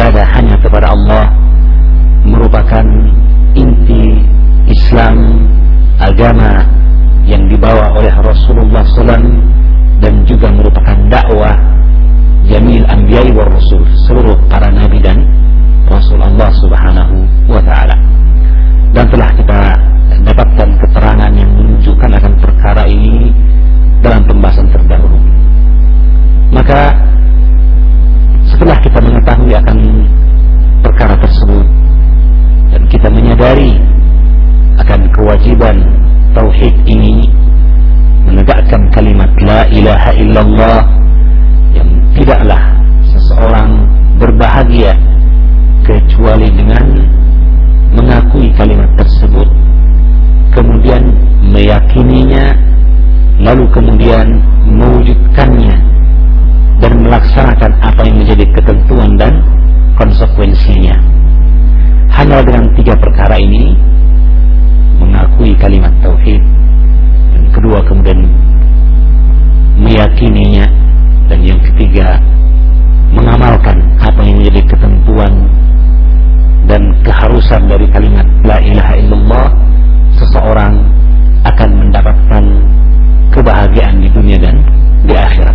beribadah hanya kepada Allah merupakan inti Islam, agama yang dibawa oleh Rasulullah SAW, dan juga merupakan dakwah jamil anbiya'i wa rasul, seluruh para nabi dan Rasul Allah Subhanahu wa ta'ala. Dan telah kita dapatkan keterangan yang menunjukkan akan perkara ini dalam pembahasan terdahulu. Maka setelah kita mengetahui akan perkara tersebut dan kita menyadari akan kewajiban tauhid ini, menegakkan kalimat la ilaha illallah, yang tidaklah seseorang berbahagia kecuali dengan mengakui kalimat tersebut, kemudian meyakininya, lalu kemudian mewujudkannya dan melaksanakan apa yang menjadi ketentuan dan konsekuensinya. Hanya dengan 3 perkara ini, mengakui kalimat tauhid, dan kedua kemudian meyakininya, dan yang ketiga mengamalkan apa yang menjadi ketentuan dan keharusan dari kalimat la ilaha illallah, seseorang akan mendapatkan kebahagiaan di dunia dan di akhirat.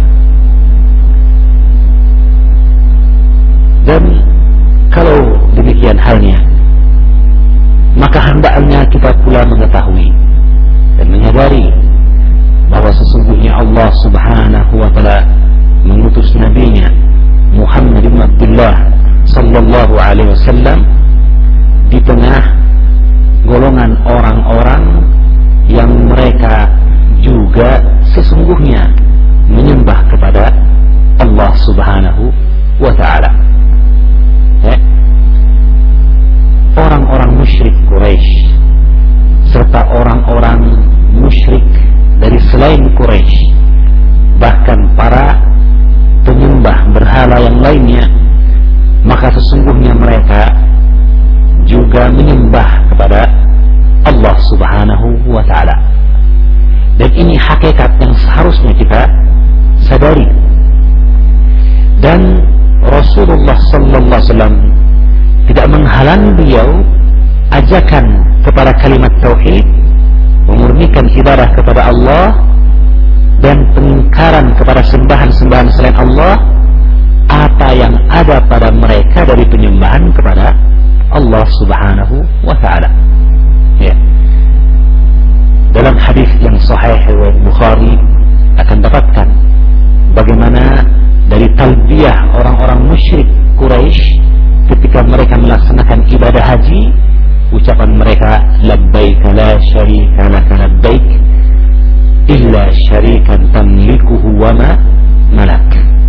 Dan kalau demikian halnya, maka hendaknya kita pula mengetahui dan menyadari bahwa sesungguhnya Allah Subhanahu wa ta'ala mengutus nabinya Muhammad bin Abdullah sallallahu alaihi wasallam di tengah golongan orang-orang yang mereka juga sesungguhnya menyembah kepada Allah Subhanahu wa ta'ala. Orang-orang musyrik Quraisy serta orang-orang musyrik dari selain Quraisy, bahkan para penyembah berhala yang lainnya, maka sesungguhnya mereka juga menyembah kepada Allah Subhanahu wa ta'ala. Dan ini hakikat yang seharusnya kita sadari. Dan Rasulullah sallallahu alaihi wasallam tidak menghalangi beliau ajakan kepada kalimat tauhid, memurnikan ibadah kepada Allah, dan pengingkaran kepada sembahan-sembahan selain Allah, apa yang ada pada mereka dari penyembahan kepada Allah Subhanahu wa ta'ala. Ya. Dalam hadis yang sahih riwayat Bukhari akan dapatkan bagaimana dari talbiyah orang-orang musyrik Quraisy ketika mereka melaksanakan ibadah haji, ucapan mereka labbaik la syarika laka labbaik illa syarikan tamlikuhu wa ma malak.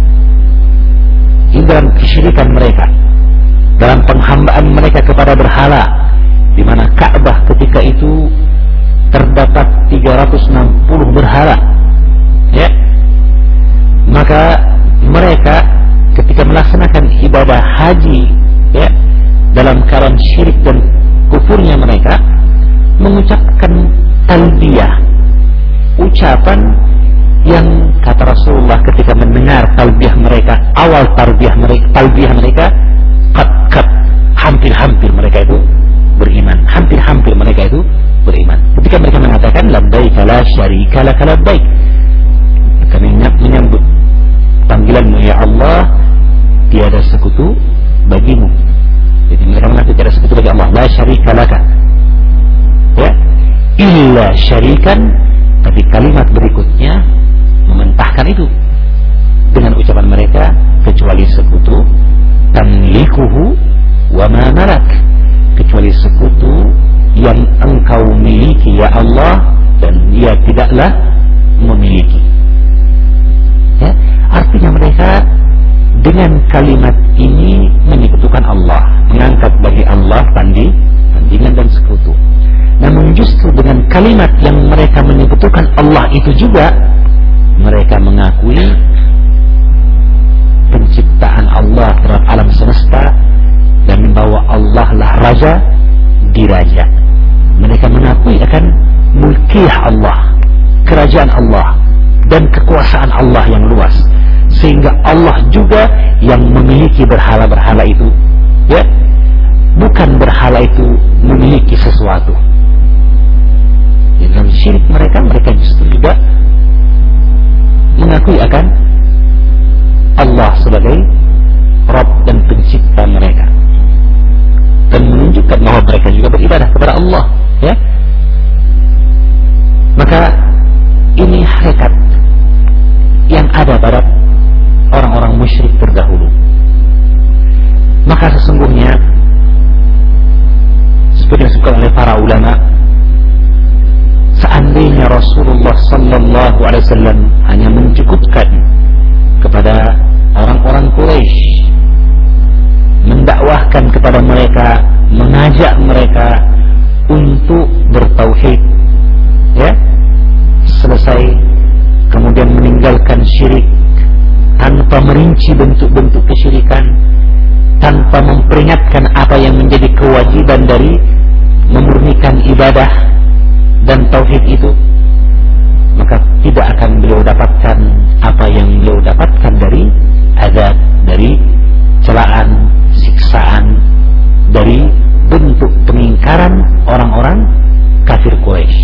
Ini dalam kesyirikan mereka, dalam penghambaan mereka kepada berhala, di mana Ka'bah ketika itu terdapat 360 berhala. Ya. Maka mereka ketika melaksanakan ibadah haji, ya, dalam keadaan syirik dan kufurnya mereka, mengucapkan talbiyah, ucapan yang kata Rasulullah ketika mendengar talbiyah mereka, awal talbiyah mereka qad hampir-hampir mereka itu beriman, hampir-hampir mereka itu beriman ketika mereka mengatakan labbaik la syarika laka labbaik, kami menyambut panggilanmu ya Allah, tiada sekutu bagimu. Jadi mereka mengatakan tiada sekutu bagi Allah, la syarika laka, ya, illa syarikan. Tapi kalimat berikutnya mementahkan itu dengan ucapan mereka, kecuali sekutu tamlikuhu wa ma malak, kecuali sekutu yang engkau miliki ya Allah dan dia tidaklah memiliki. Ya, artinya mereka dengan kalimat ini menyekutukan Allah, mengangkat bagi Allah tandingan dan sekutu. Namun justru dengan kalimat yang mereka menyekutukan Allah itu juga mereka mengakui penciptaan Allah terhadap alam semesta dan bahwa Allah lah raja di raja. Mereka mengakui akan mulkiyah Allah, kerajaan Allah dan kekuasaan Allah yang luas, sehingga Allah juga yang memiliki berhala-berhala itu Ya, bukan berhala itu memiliki sesuatu. Dalam syirik mereka justru juga mengakui akan Allah sebagai Rabb dan pencipta mereka, dan menunjukkan bahwa mereka juga beribadah kepada Allah. Ya, maka ini hakikat yang ada pada orang-orang musyrik terdahulu. Maka sesungguhnya seperti yang disebutkan oleh para ulama, seandainya Rasulullah sallallahu alaihi wasallam hanya mencukupkan kepada orang-orang Quraisy, mendakwahkan kepada mereka, mengajak mereka untuk bertauhid, ya, selesai, kemudian meninggalkan syirik tanpa merinci bentuk-bentuk kesyirikan, tanpa memperingatkan apa yang menjadi kewajiban dari memurnikan ibadah dan tauhid itu, maka tidak akan beliau dapatkan apa yang beliau dapatkan dari azab, dari celaan, siksaan, dari bentuk pengingkaran orang-orang kafir Quraisy.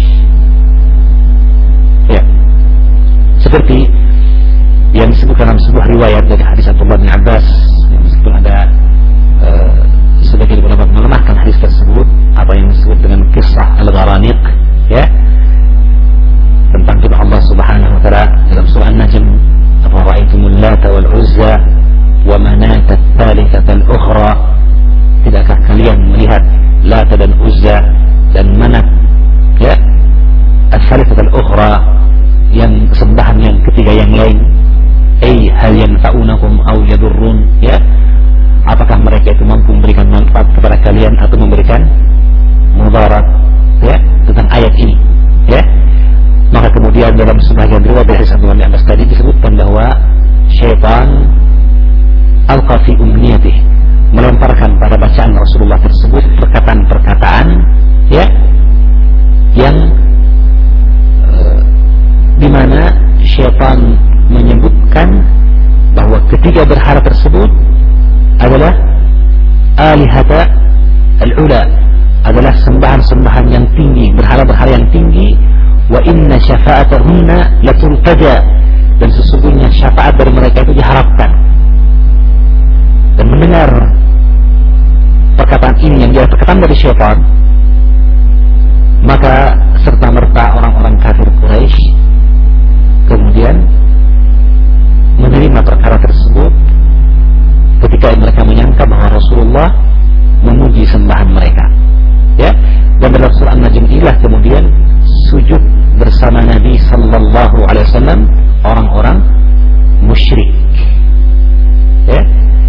Ya, seperti yang disebutkan dalam sebuah riwayat dari hadis Abdullah bin Abbas, yang meskipun ada sebagian ulama melemahkan hadis tersebut, apa yang disebut dengan kisah Al-Gharaniq, ya, tentang firman Allah Subhanahu wa taala dalam surah An-Najm, "Afara'aytumul Lata wal Uzza wa Manata ats-tsalitsata al-ukhra?" Tidakkah kalian melihat Lata dan Uzza dan Manat, ya, ats-tsalitsata al-ukhra, yang sembahan yang ketiga yang lain? Hal yanfa'unakum aw yadurrun, ya, apakah mereka itu mampu memberikan manfaat kepada kalian atau memberikan mudarat, ya, tentang ayat ini, ya. Maka kemudian dalam sebagian riwayat dari Abdullah bin Abbas tadi disebutkan bahwa syaitan alqa fi umniyatih, melemparkan pada bacaan Rasulullah tersebut perkataan-perkataan, ya, yang di mana syaitan menyebutkan bahwa ketiga berhala tersebut adalah alihata al-ula, adalah sembahan-sembahan yang tinggi, berhala-berhala yang tinggi, wa inna syafa'atahunna laturtaja, dan sesungguhnya syafaat dari mereka itu diharapkan. Dan mendengar perkataan ini yang dia perkataan dari syaitan, maka serta merta orang-orang kafir Quraisy kemudian menerima perkara tersebut ketika mereka menyangka bahwa Rasulullah memuji sembahan mereka, ya. Dan dalam surah An-Najm inilah kemudian sujud bersama Nabi sallallahu alaihi wasallam orang-orang musyrik, ya.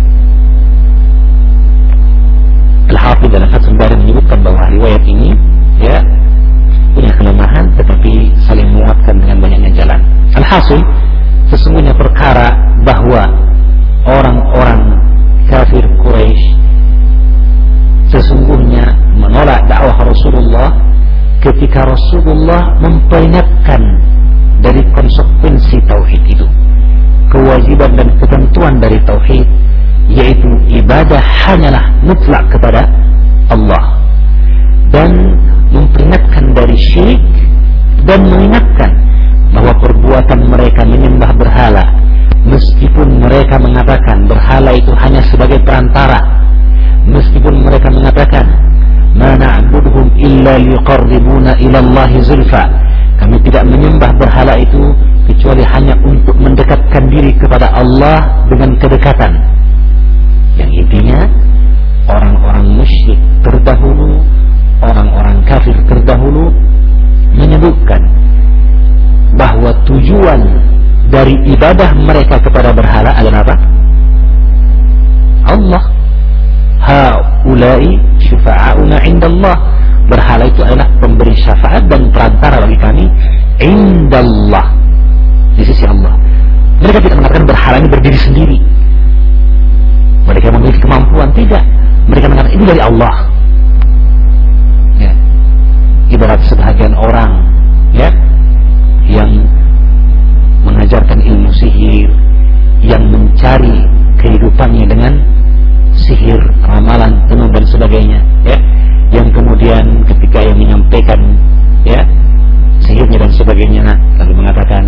Al-Hafidz dalam Fathul Bari menyebutkan bahwa riwayat ini, ya, punya kelemahan tetapi saling menguatkan dengan banyaknya jalan. Alhasil, sesungguhnya perkara bahwa orang-orang kafir Quraisy sesungguhnya menolak dakwah Rasulullah ketika Rasulullah memperingatkan dari konsekuensi tauhid itu, kewajiban dan ketentuan dari tauhid, yaitu ibadah hanyalah mutlak kepada Allah, dan memperingatkan dari syirik, dan mengingatkan bahwa perbuatan mereka menyembah berhala, meskipun mereka mengatakan berhala itu hanya sebagai perantara, meskipun mereka mengatakan ma na'buduhum illa liqarribuna ila Allahi zulfa, kami tidak menyembah berhala itu kecuali hanya untuk mendekatkan diri kepada Allah dengan kedekatan. Yang intinya orang-orang musyrik terdahulu, orang-orang kafir terdahulu menyebutkan bahwa tujuan dari ibadah mereka kepada berhala adalah apa? Allah. Haulai syufa'auna indallah, berhala itu adalah pemberi syafaat dan perantara bagi kami indallah, di sisi Allah. Mereka tidak mengatakan berhala ini berdiri sendiri, mereka memiliki kemampuan, tidak. Mereka mengatakan ini dari Allah, ya. Ibarat sebagian orang, ya, yang mengajarkan ilmu sihir, yang mencari kehidupannya dengan sihir, ramalan, tenung dan sebagainya, ya, yang kemudian ketika yang menyampaikan, ya, sihirnya dan sebagainya, lalu mengatakan,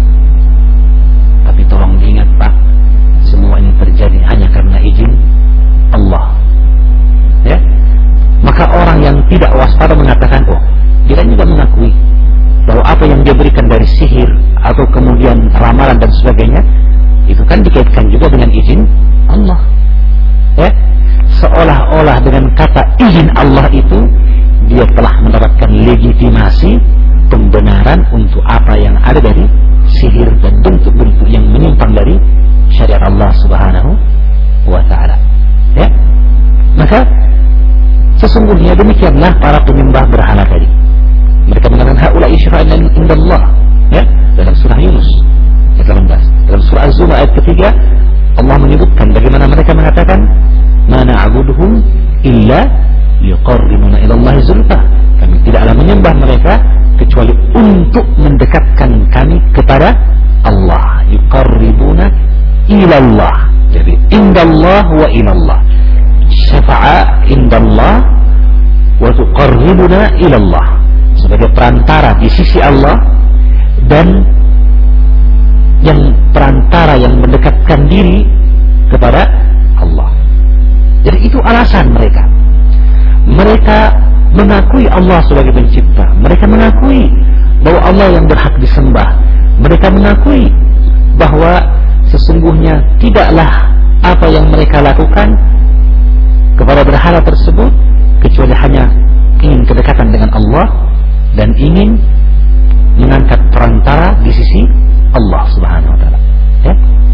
tapi tolong diingat Pak, semua ini terjadi hanya karena izin Allah, ya. Maka orang yang tidak waspada mengatakan, oh, dia juga mengakui bahwa apa yang dia berikan dari sihir atau kemudian ramalan dan sebagainya itu kan dikaitkan juga dengan izin Allah, ya. Seolah-olah dengan kata izin Allah itu dia telah mendapatkan legitimasi pembenaran untuk apa yang ada dari sihir dan bentuk-bentuk yang menyimpang dari syariat Allah Subhanahu wa ta'ala, ya. Maka sesungguhnya demikianlah para penyembah berhala tadi. Mereka mengatakan haula'i syura'an indallah, ya, dalam surah Yunus ayat 18. Dalam surah Az-Zumar ayat ketiga Allah menyebutkan bagaimana mereka mengatakan ma na'buduhum illa liqarribuna ila Allah zulfa. Kami tidaklah menyembah mereka kecuali untuk mendekatkan kami kepada Allah. Yuqarribuna ila Allah. Jadi indallah wa ilallah. Syafa'a indallah wa tuqarribuna ila Allah. Sebagai perantara di sisi Allah dan yang perantara yang mendekatkan diri kepada Allah. Jadi itu alasan mereka. Mereka mengakui Allah sebagai pencipta. Mereka mengakui bahwa Allah yang berhak disembah. Mereka mengakui bahwa sesungguhnya tidaklah apa yang mereka lakukan kepada berhala tersebut kecuali hanya ingin kedekatan dengan Allah dan ingin mengangkat perantara di sisi Allah Subhanahu wa ta'ala, ya.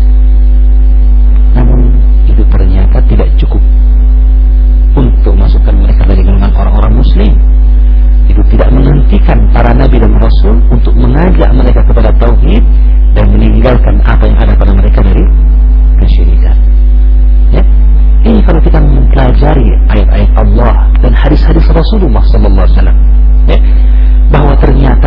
Namun itu ternyata tidak cukup untuk masukkan mereka dari golongan orang-orang muslim. Itu tidak menghentikan para nabi dan rasul untuk mengajak mereka kepada tauhid dan meninggalkan apa yang ada pada mereka dari kesyirikan, ya. Ini kalau kita mempelajari ayat-ayat Allah dan hadis-hadis Rasulullah sallallahu alaihi wasallam, ya, bahwa ternyata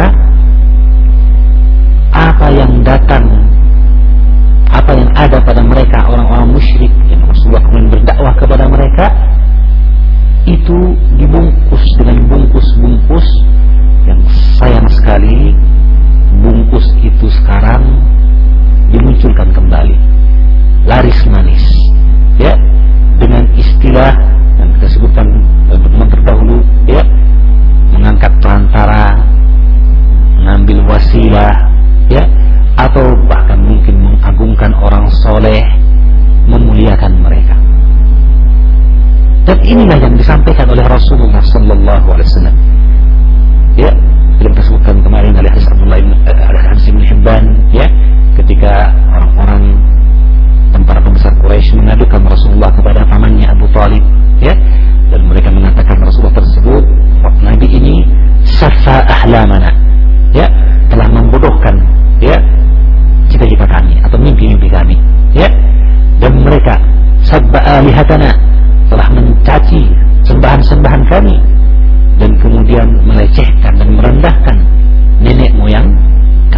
apa yang datang, apa yang ada pada mereka orang-orang musyrik yang Rasulullah kemudian berdakwah kepada mereka itu dibungkus dengan bungkus-bungkus yang sayang sekali bungkus itu sekarang dimunculkan kembali laris manis, ya, dengan istilah yang kita sebutkan dalam pertemuan terdahulu, ya, mengangkat perantara, mengambil wasilah, ya, atau bahkan mungkin mengagungkan orang soleh, memuliakan mereka. Dan inilah yang disampaikan oleh Rasulullah sallallahu alaihi wasallam, ya, yang disebutkan kemarin oleh hadis Abdullah bin Hibban, ya, ketika orang-orang dan para pembesar Quraisy mengadukan Rasulullah kepada pamannya Abu Talib, ya, dan mereka mengatakan Rasulullah tersebut, Nabi ini safa ahlamana, ya, telah membodohkan, ya, cita-cita kami atau mimpi-mimpi kami, ya, dan mereka sabba alihatana, telah mencaci sembahan-sembahan kami dan kemudian melecehkan dan merendahkan nenek moyang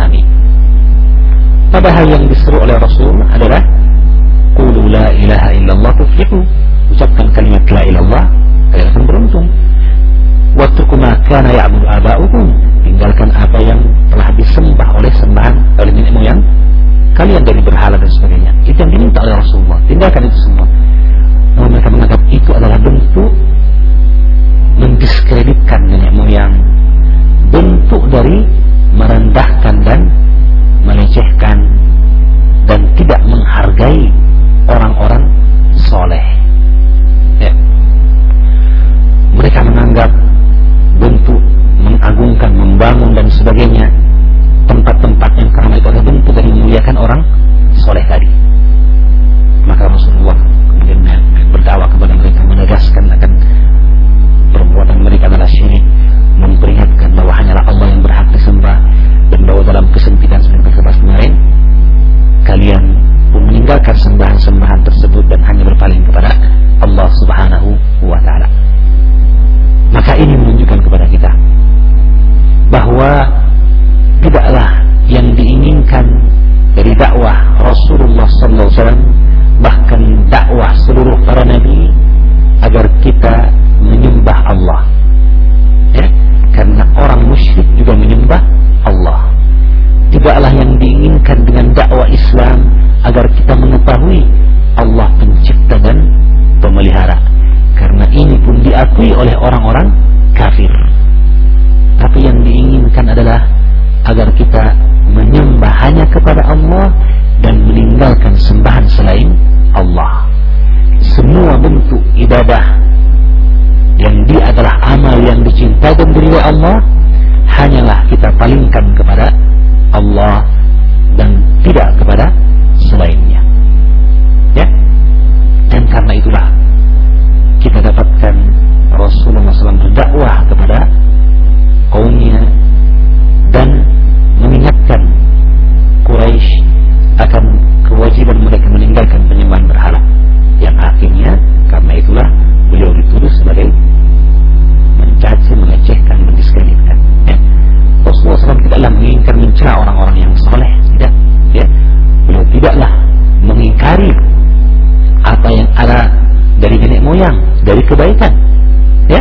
agar kita mengetahui Allah pencipta dan pemelihara. Karena ini pun diakui oleh orang-orang kafir. Tapi yang diinginkan adalah agar kita menyembah hanya kepada Allah dan meninggalkan sembahan selain Allah. Semua bentuk ibadah yang dia adalah amal yang dicintai dan diridhai Allah, hanyalah kita palingkan kepada Allah dan tidak kepada selainnya. Ya. Dan karena itulah kita dapatkan Rasulullah SAW berdakwah kepada kaumnya dan mengingatkan Quraisy akan kewajiban mereka meninggalkan penyembahan berhala. Yang akhirnya karena itulah beliau dituduh sebagai mencaci, melecehkan, mendiskreditkan. Ya. Rasulullah SAW tidaklah menginginkan mencela orang-orang yang saleh, tidak. Ya. Beliau tidaklah mengingkari apa yang ada dari nenek moyang, dari kebaikan. Ya.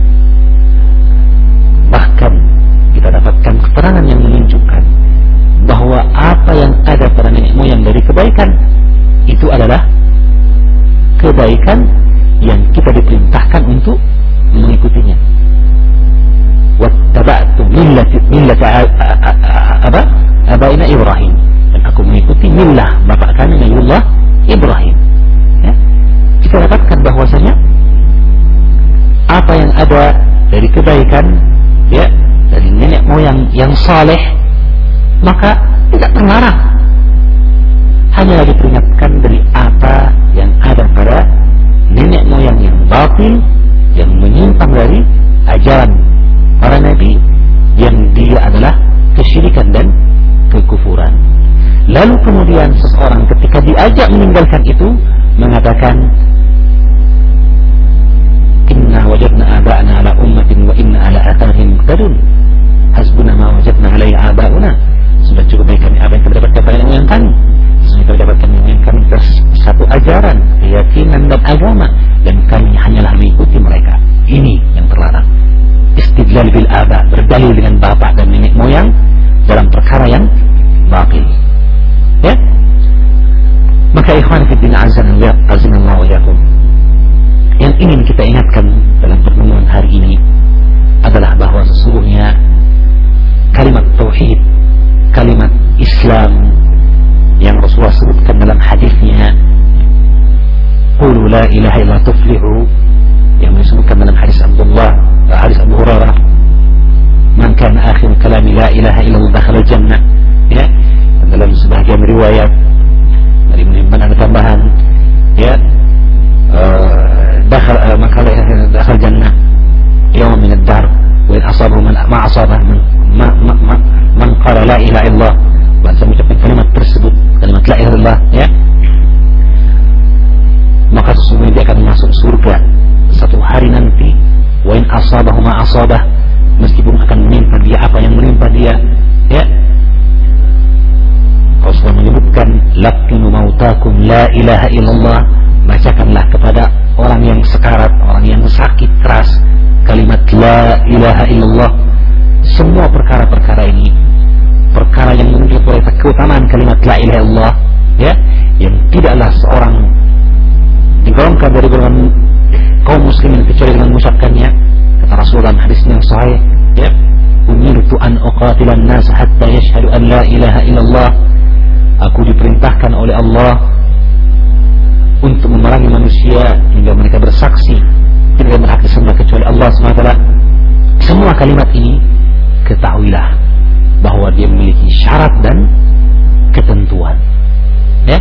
Bahkan kita dapatkan keterangan yang menunjukkan bahwa apa yang ada pada nenek moyang dari kebaikan itu adalah kebaikan yang kita diperintahkan untuk mengikutinya. Wattaba'tu millata abaina Ibrahim, dan aku mengikuti millah bapak kami Nabiullah Ibrahim. Ya. Kita dapatkan bahwasanya apa yang ada dari kebaikan, ya, dari nenek moyang yang saleh, maka tidak terlarang. Hanya diperingatkan dari apa yang ada pada nenek moyang yang batil, yang menyimpang dari ajaran para nabi, yang dia adalah kesyirikan dan kekufuran. Lalu kemudian seseorang ketika diajak meninggalkan itu mengatakan, inna wajadna aba'ana ala ummatin wa inna ala atharihim muqtadun, hasbuna ma wajadna alaihi aba'una. Sudah cukup baik kami apa yang kita dapatkan pada nenek moyang kami. Kita dapatkan yang kami satu ajaran, keyakinan dan agama, dan kami hanyalah mengikuti mereka. Ini yang terlarang. Istidlal bil aba, berdalil dengan bapak dan nenek moyang dalam perkara yang batil. Ya. Maka ikhwan fillah azanallahu wa iyyakum, yang ingin kita ingatkan dalam pertemuan hari ini adalah bahwa sesungguhnya kalimat tauhid, kalimat Islam yang Rasulullah sebutkan dalam hadisnya, qulu la ilaha illa tuflihu, yang disebutkan dalam hadis Abu Hurairah, man kana akhir kalami la ilaha illallah dakhala jannah. Ya, dalam sebagian riwayat dari Ibnu ada tambahan, ya, dakhala jannah yawm min ad-dahr wa in asabahu ma asabah man qala la ilaha illallah, bahasa mengucapkan kalimat tersebut, kalimat la ilaha illallah, ya, maka sesungguhnya dia akan masuk surga satu hari nanti. Wa in asabahu ma asabah, meskipun akan menimpa dia apa yang menimpa dia, ya. Rasulullah menyebutkan, laqinu mautakum la ilaha illallah, bacakanlah kepada orang yang sekarat, orang yang sakit keras kalimat la ilaha illallah. Semua perkara-perkara ini perkara yang menunjukkan kepada keutamaan kalimat la ilaha illallah, ya, yang tidaklah seorang digolongkan dari golongan kaum muslimin kecuali dengan mengucapkannya. Kata Rasulullah dalam hadis yang sahih, ya, umirtu an uqatilan nas hatta yashhadu an la ilaha illallah, aku diperintahkan oleh Allah untuk memerangi manusia hingga mereka bersaksi tidak berhak disembah kecuali Allah SWT. Semua kalimat ini ketahuilah bahwa dia memiliki syarat dan ketentuan. Ya,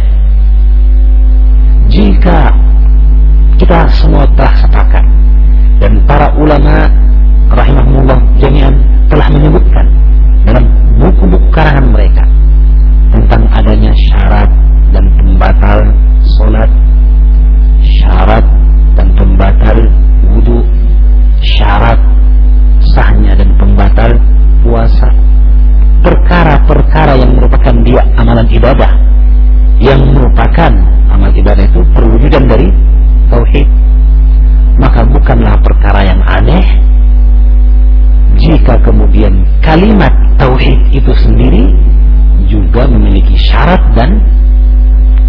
jika kita semua telah sepakat dan para ulama rahimahumullah jami'an telah menyebutkan dalam buku-buku karangan mereka tentang adanya syarat dan pembatal solat, syarat dan pembatal wudu, syarat sahnya dan pembatal puasa, perkara-perkara yang merupakan dia amalan ibadah, yang merupakan amal ibadah itu perwujudan dari tauhid, maka bukanlah perkara yang aneh jika kemudian kalimat tauhid itu sendiri juga memiliki syarat dan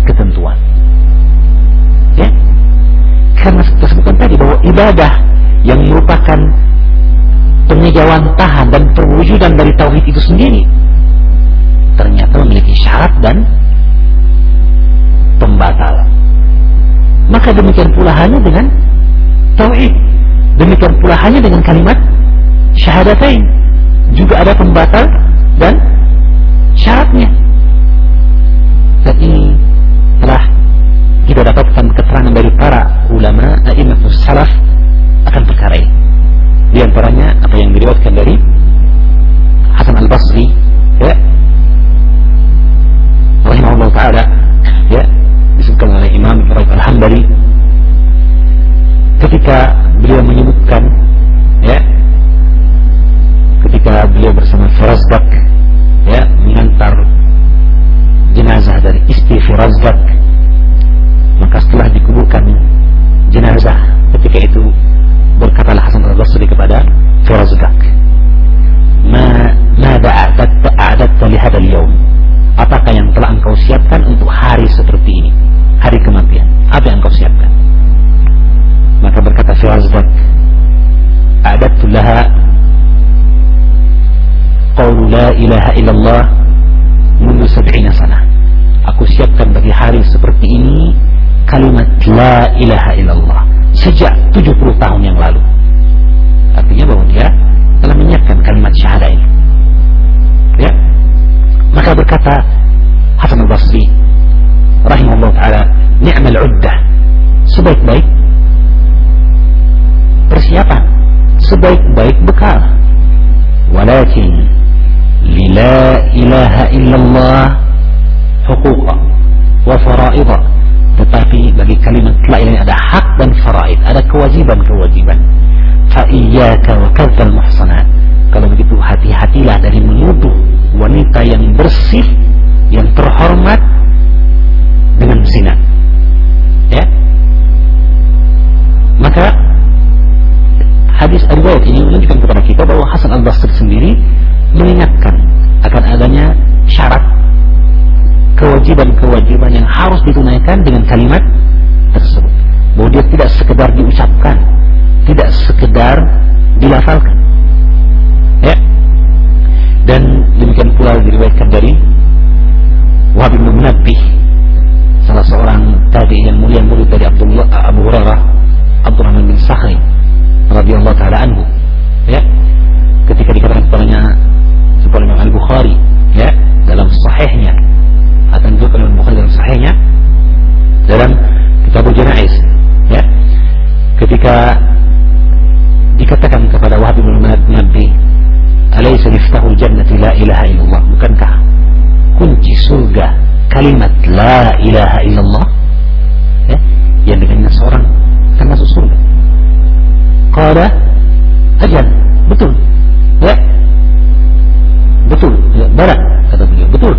ibadah yang merupakan pengejawantahan dan perwujudan dari tauhid itu sendiri ternyata memiliki syarat dan pembatal. Maka demikian pula hanya dengan tauhid, demikian pula hanya dengan kalimat syahadatain juga ada pembatal dan syaratnya. Dan ini telah kita dapatkan keterangan dari para ulama a'immatus salaf akan perkara ini. Di antaranya apa yang diriwayatkan dari Hasan al-Basri, ya, rahimahullah taala, ya, disebutkan oleh Imam Raif al-Hambali ketika beliau menyebutkan, ya, ketika beliau bersama Firazdak, ya, mengantar jenazah dari istri Firazdak, maka setelah dikuburkan jenazah ketika itu berkatalah Hasan al-Basri kepada Firazdak, mada a'adatta li hadzal yaum, apakah yang telah engkau siapkan untuk hari seperti ini, hari kematian, apa yang engkau siapkan? Maka berkata Firazdak, a'adattu laha qawlu la ilaha illallah mundu 70 sana. Aku siapkan bagi hari seperti ini kalimat la ilaha illallah sejak 70 tahun yang lalu. Artinya bahwa dia telah menyiapkan kalimat syahadah ini, ya. Maka berkata Hasan al-Basri rahimahullah ta'ala, ni'mal uddah, sebaik-baik persiapan, sebaik-baik bekal. Walakin la ilaha illallah huquqa wa fara'idha, tetapi bagi kalimat la ilaha ada hak dan faraid, ada kewajiban-kewajiban. Fa iyyaka wa kadzal muhsanat, kalau begitu hati-hatilah dari menuduh wanita yang bersih, yang terhormat dengan zina, ya. Maka hadis riwayat ini menunjukkan kepada kita bahwa Hasan al-Basri sendiri mengingatkan akan adanya syarat kewajiban-kewajiban yang harus ditunaikan dengan kalimat tersebut, bahwa dia tidak sekedar diucapkan, tidak sekedar dilafalkan, ya. Dan demikian pula diriwayatkan dari Wahab bin Munabbih, salah seorang tabi'in yang mulia, murid dari Abu Hurairah, Abdurrahman bin Sakhri radhiyallahu taala anhu, ya, ketika dikatakan kepadanya oleh Imam Al-Bukhari, ya, dalam sahihnya, atau juga oleh Imam Bukhari dalam sahihnya dalam Kitabul Janaiz, ya, ketika dikatakan kepada Wahab bin Munabbih, alaysa miftahul jannati la ilaha illallah, bukankah kunci surga kalimat la ilaha illallah, ya, yang dengannya seorang akan masuk surga? Qala ajal, betul, ya, betul, ya, bala, kata beliau, betul,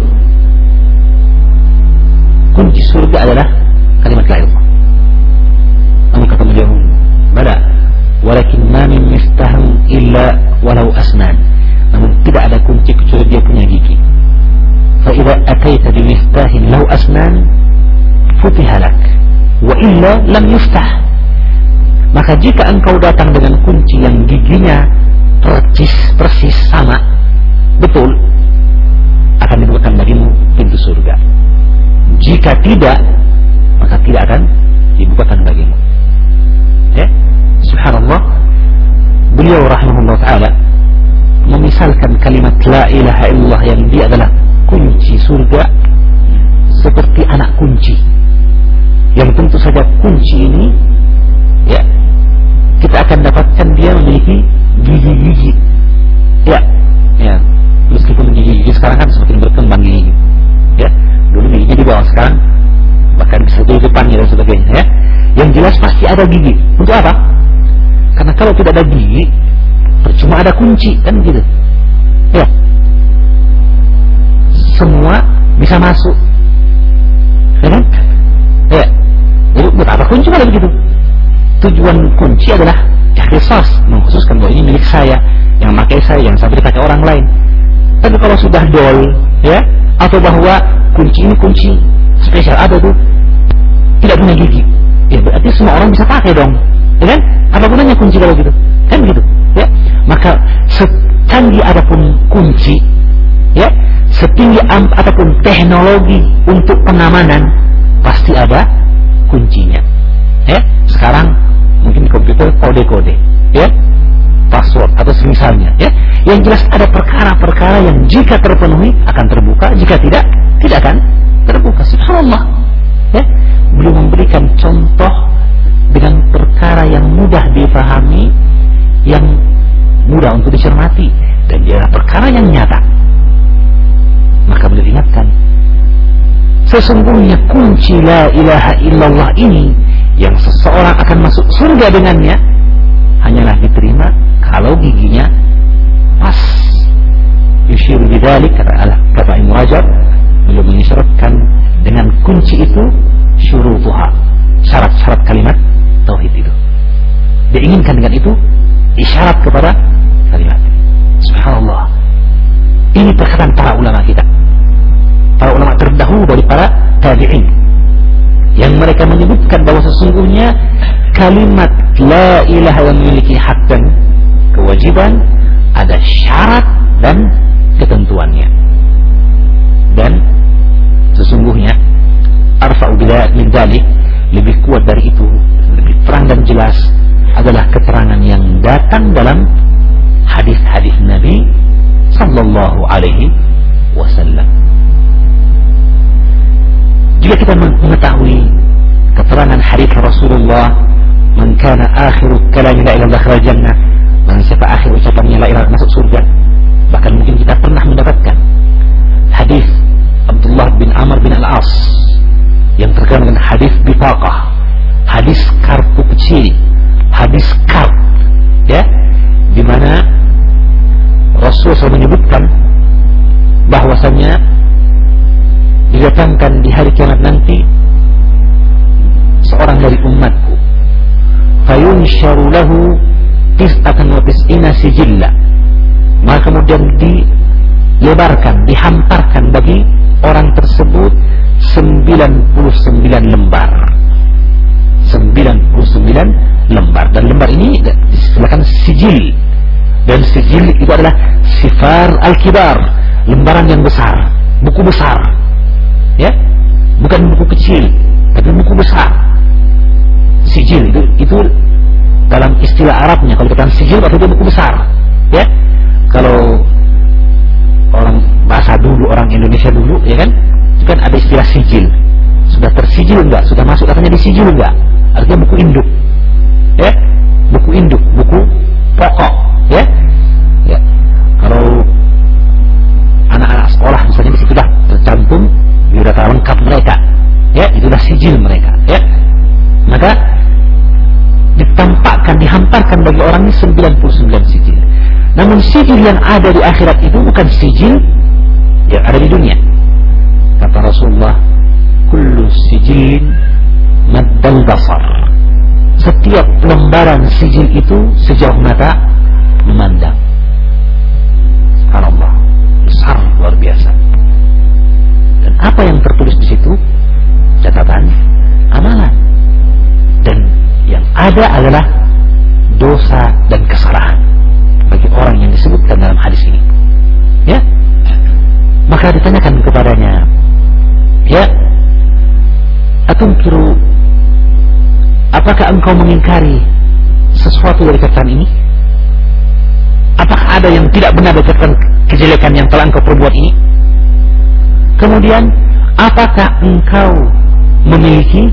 kunci surga adalah kalimat la ilaha. Namun kata beliau, bala, walakin ma min miftahun illa walau asnan, namun tidak ada kunci kecuali dia punya gigi. Fa idza ataita bi miftahin lau asnan futiha lak wa illa lam yuftah, maka jika engkau datang dengan kunci yang giginya persis sama, betul, akan dibukakan bagimu pintu surga. Jika tidak, maka tidak akan dibukakan bagimu, ya. Subhanallah, beliau rahimahullah ta'ala memisalkan kalimat la ilaha illallah yang dia adalah kunci surga seperti anak kunci, yang tentu saja kunci ini, ya, kita akan dapatkan dia memiliki gigi-gigi, ya, ya, meskipun gigi-gigi sekarang kan semakin berkembang gigi, ya, dulu giginya di bawah, sekarang bahkan bisa di depannya dan sebagainya, ya. Yang jelas pasti ada gigi. Untuk apa? Karena kalau tidak ada gigi, percuma ada kunci, kan gitu, ya. Semua bisa masuk, ya kan? Ya. Jadi buat apa kunci kalau begitu? Tujuan kunci adalah ikhtisas, mengkhususkan bahwa ini milik saya, yang pakai saya, yang sampai dipakai orang lain. Tapi kalau sudah dol, ya, atau bahwa kunci ini kunci spesial, ada tuh tidak punya gigi, ya berarti semua orang bisa pakai dong, ya kan? Apa gunanya kunci kalau gitu? Kan gitu, ya. Maka secanggih adapun kunci, ya, setinggi ataupun teknologi untuk pengamanan, pasti ada kuncinya. Ya, sekarang mungkin komputer kode-kode, ya, password atau semisalnya, ya. Yang jelas ada perkara-perkara yang jika terpenuhi akan terbuka, jika tidak akan terbuka. Subhanallah, ya. Beliau memberikan contoh dengan perkara yang mudah dipahami, yang mudah untuk dicermati, dan dia perkara yang nyata. Maka beliau ingatkan, sesungguhnya kunci la ilaha illallah ini yang seseorang akan masuk surga dengannya hanyalah diterima kalau giginya pas. Yushiru bidzalik, kata Ibnu Rajab, beliau mengisyaratkan dengan kunci itu syurutuha, syarat-syarat kalimat tauhid itu. Diinginkan dengan itu isyarat kepada kalimat. Subhanallah. Ini perkataan para ulama kita, para ulama terdahulu dari para tabi'in, yang mereka menyebutkan bahwa sesungguhnya kalimat la ilaha yang memiliki hak dan kewajiban ada syarat dan ketentuannya. Dan sesungguhnya arfa'u min dzalik, lebih kuat dari itu, lebih terang dan jelas adalah keterangan yang datang dalam hadis-hadis Nabi sallallahu alaihi wasallam. Jika kita mengetahui keterangan hadis Rasulullah, man kana akhiru kalami la ilaha illallah khalal jannah, man siapa akhir ucapannya la ilaha masuk surga. Bahkan mungkin kita pernah mendapatkan hadis Abdullah bin Amr bin Al-As yang terkenal dengan hadis bitaqah, hadis kartu kecil, hadis kart, ya, di mana Rasulullah menyebutkan bahwasanya didatangkan di hari kiamat nanti seorang dari umatku, fayunsharu lahu tis'atan wa tis'ina sijilla, maka kemudian dilebarkan, dihamparkan bagi orang tersebut 99 lembar. 99 lembar, dan lembar ini disebutkan sijil, dan sijil itu adalah sifar al-kibar, lembaran yang besar, buku besar, ya, bukan buku kecil tapi buku besar. Sijil itu dalam istilah Arabnya, kalau kita sijil berarti buku besar, ya. Kalau orang bahasa dulu, orang Indonesia dulu, ya kan, itu kan ada istilah sijil. Sudah tersijil enggak, sudah masuk katanya di sijil enggak, artinya buku induk, ya, buku induk, buku pokok, ya. Ya, kalau anak-anak sekolah misalnya di situ dah tercantum biodata lengkap mereka, ya, itulah sijil mereka, ya. Maka ditampakkan, dihamparkan bagi orang ini 99 sijil. Namun sijil yang ada di akhirat itu bukan sijil yang ada di dunia. Kata Rasulullah, kullu sijilin maddal basar, setiap lembaran sijil itu sejauh mata memandang. Subhanallah, besar, luar biasa. Dan apa yang tertulis di situ? Catatan amalan. Dan yang ada adalah dosa dan kesalahan bagi orang yang disebutkan dalam hadis ini, ya. Maka ditanyakan kepadanya, ya, atunkiru, apakah engkau mengingkari sesuatu dari catatan ini? Apakah ada yang tidak benar dari catatan kejelekan yang telah engkau perbuat ini? Kemudian, apakah engkau memiliki?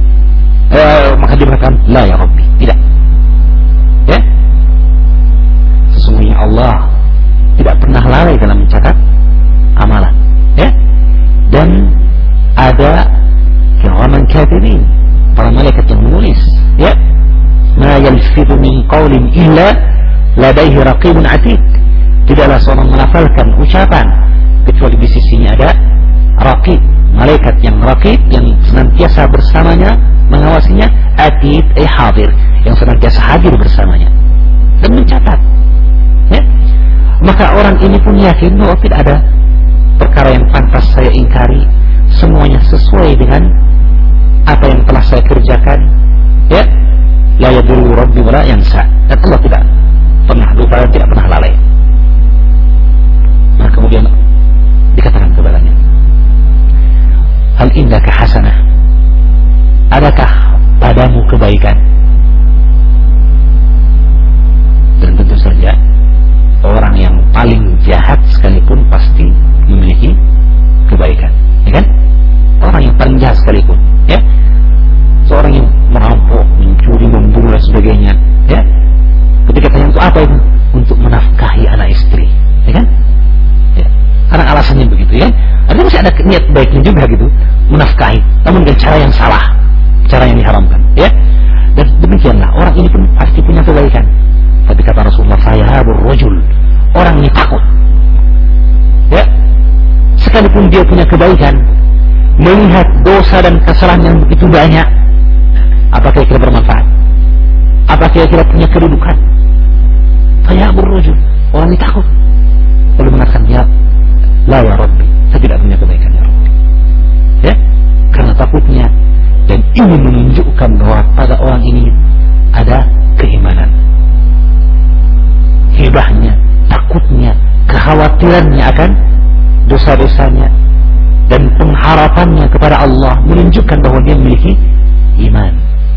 Maka dia berkata, la ya Rabbi, tidak, ya. Sesungguhnya Allah tidak pernah lalai dalam mencatat amalan, ya. Dan ada kiraman katibin, para malaikat yang menulis, ya. Ma yalfidu min qawlin illa ladaihi raqibun atid, tidaklah seorang melafalkan ucapan kecuali di sisinya ada raqib, malaikat yang raqib, yang senantiasa bersamanya, mengawasinya, atid hadir, yang senantiasa hadir bersamanya dan mencatat, ya. Maka orang ini pun yakin bahwa tidak ada perkara yang pantas saya ingkari, semuanya sesuai dengan apa yang telah saya kerjakan, ya. La yadurru hal indaka hasanah, adakah padamu kebaikan? Dan tentu saja orang yang paling jahat sekalipun pasti memiliki kebaikan, ya kan? Orang yang paling jahat sekalipun, ya, seorang yang merampok, mencuri, membunuh dan sebagainya, ya, ketika tanya untuk apa itu? Untuk menafkahi anak istri, ya kan? Ya. Karena alasannya begitu, ya. Artinya masih ada niat baiknya juga gitu, menafkahi, namun dengan cara yang salah, cara yang diharamkan, ya. Dan demikianlah orang ini pun pasti punya kebaikan. Tapi kata Rasulullah, fayahabur rajul, orang ini takut, ya, sekalipun dia punya kebaikan, melihat dosa dan kesalahan yang begitu banyak, apakah kira bermanfaat? Apakah kira punya kedudukan? Fayahabur rajul, orang ini takut, lalu mengatakan, ya, la ya Rabbi, saya tidak punya kebaikan ya Rabbi, ya, karena takutnya. Dan ini menunjukkan bahwa pada orang ini ada keimanan, hebahnya, takutnya, kekhawatirannya akan dosa-dosanya, dan pengharapannya kepada Allah menunjukkan bahwa dia memiliki iman.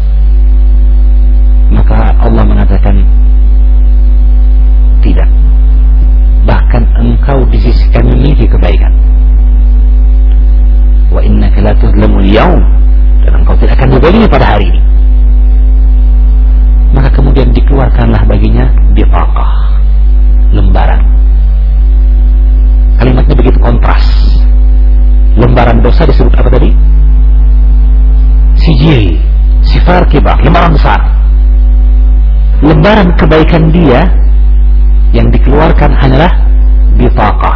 Maka Allah mengatakan, tidak, bahkan engkau di sisi kami memiliki kebaikan. Wa innaka la tuzlamul yaum, dan engkau tidak akan dizalimi pada hari ini. Maka kemudian dikeluarkanlah baginya bitaqah, lembaran. Kalimatnya begitu kontras. Lembaran dosa disebut apa tadi? Sijil, sifar kibar, lembaran besar. Lembaran kebaikan dia yang dikeluarkan hanyalah bitaqah.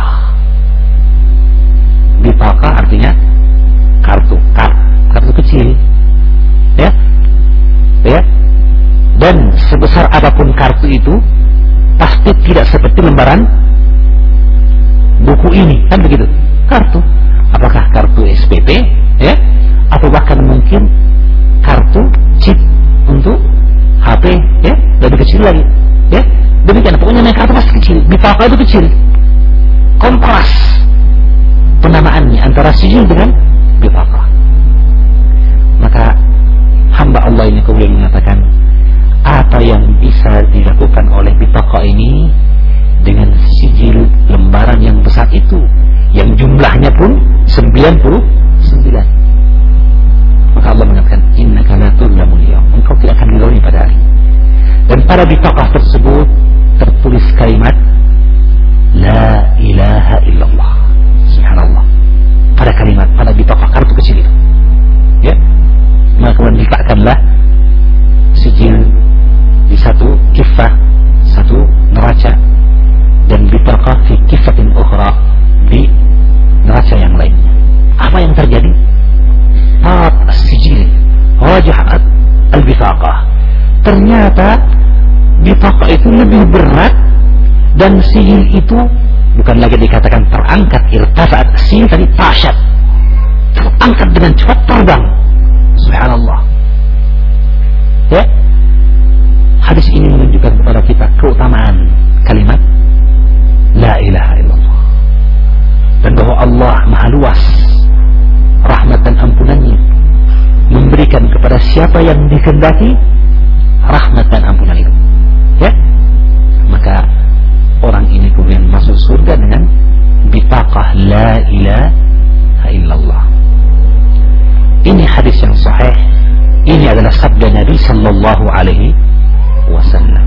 Bitaqah artinya kartu kecil, ya, ya. Dan sebesar apapun kartu itu pasti tidak seperti lembaran buku ini, kan begitu? Kartu, apakah kartu SPP, ya, atau bahkan mungkin kartu chip untuk HP, ya, lebih kecil lagi, ya. Demikian, pokoknya naik kartu pasti kecil, bitaqah itu kecil, kontras penamaannya antara sijil dengan bitaqah. Maka hamba Allah ini kemudian mengatakan, apa yang bisa dilakukan oleh bitaqah ini dengan sijil lembaran yang besar itu, yang jumlahnya pun 99. Maka Allah mengatakan, innaka la tuzlamul yaum, engkau tidak akan dizalimi pada hari. Dan pada bitaqah tersebut tertulis kalimat la ilaha illallah. Subhanallah. Pada kalimat, pada bitaqah kartu kecil itu, ya. Maka kemudian diletakkanlah sijil di satu kifah, satu neraca, dan bitaqah fi kifatin ukhra, di neraca yang lainnya. Apa yang terjadi? Tat sijil wajahat al-bitaqah. Ternyata bitaqah itu lebih berat, dan sijil itu bukan lagi dikatakan terangkat, irtafa'at, sijil tadi tasyat, terangkat dengan cepat, terbang. Subhanallah, ya. Hadis ini menunjukkan kepada kita keutamaan kalimat la ilaha illallah, dan bahwa Allah maha luas rahmat dan ampunannya, memberikan kepada siapa yang dikehendaki rahmat dan ampunan itu, ya. Maka orang ini kemudian masuk surga dengan bitaqah la ilaha illallah. Ini hadis yang sahih. Ini adalah sabda Nabi sallallahu alaihi wasallam.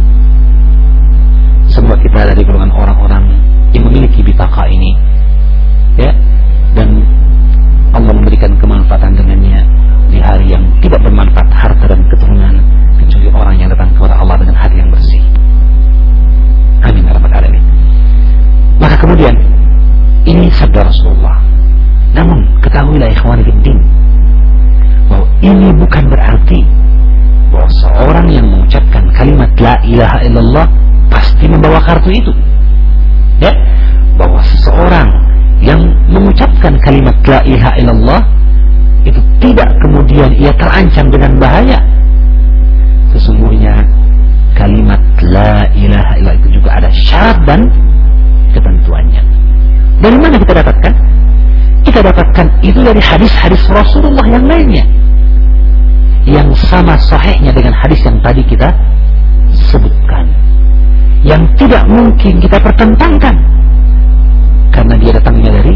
Semoga kita dari golongan orang-orang yang memiliki bitaqah ini, ya, dan Allah memberikan kemanfaatan dengannya di hari yang tidak bermanfaat harta dan keturunan, kecuali orang yang datang kepada Allah dengan hati yang bersih. Amin ya rabbal alamin. Maka kemudian ini sabda Rasulullah. Namun ketahuilah ikhwani fiddin, bahwa ini bukan berarti bahwa seorang yang mengucapkan kalimat la ilaha illallah pasti membawa kartu itu, ya. Bahwa seseorang yang mengucapkan kalimat la ilaha illallah itu tidak kemudian ia terancam dengan bahaya. Sesungguhnya kalimat la ilaha illallah itu juga ada syarat dan ketentuannya. Dari mana kita dapatkan? Kita dapatkan itu itu dari hadis-hadis Rasulullah yang lainnya yang sama sahihnya dengan hadis yang tadi kita sebutkan, yang tidak mungkin kita pertentangkan karena dia datangnya dari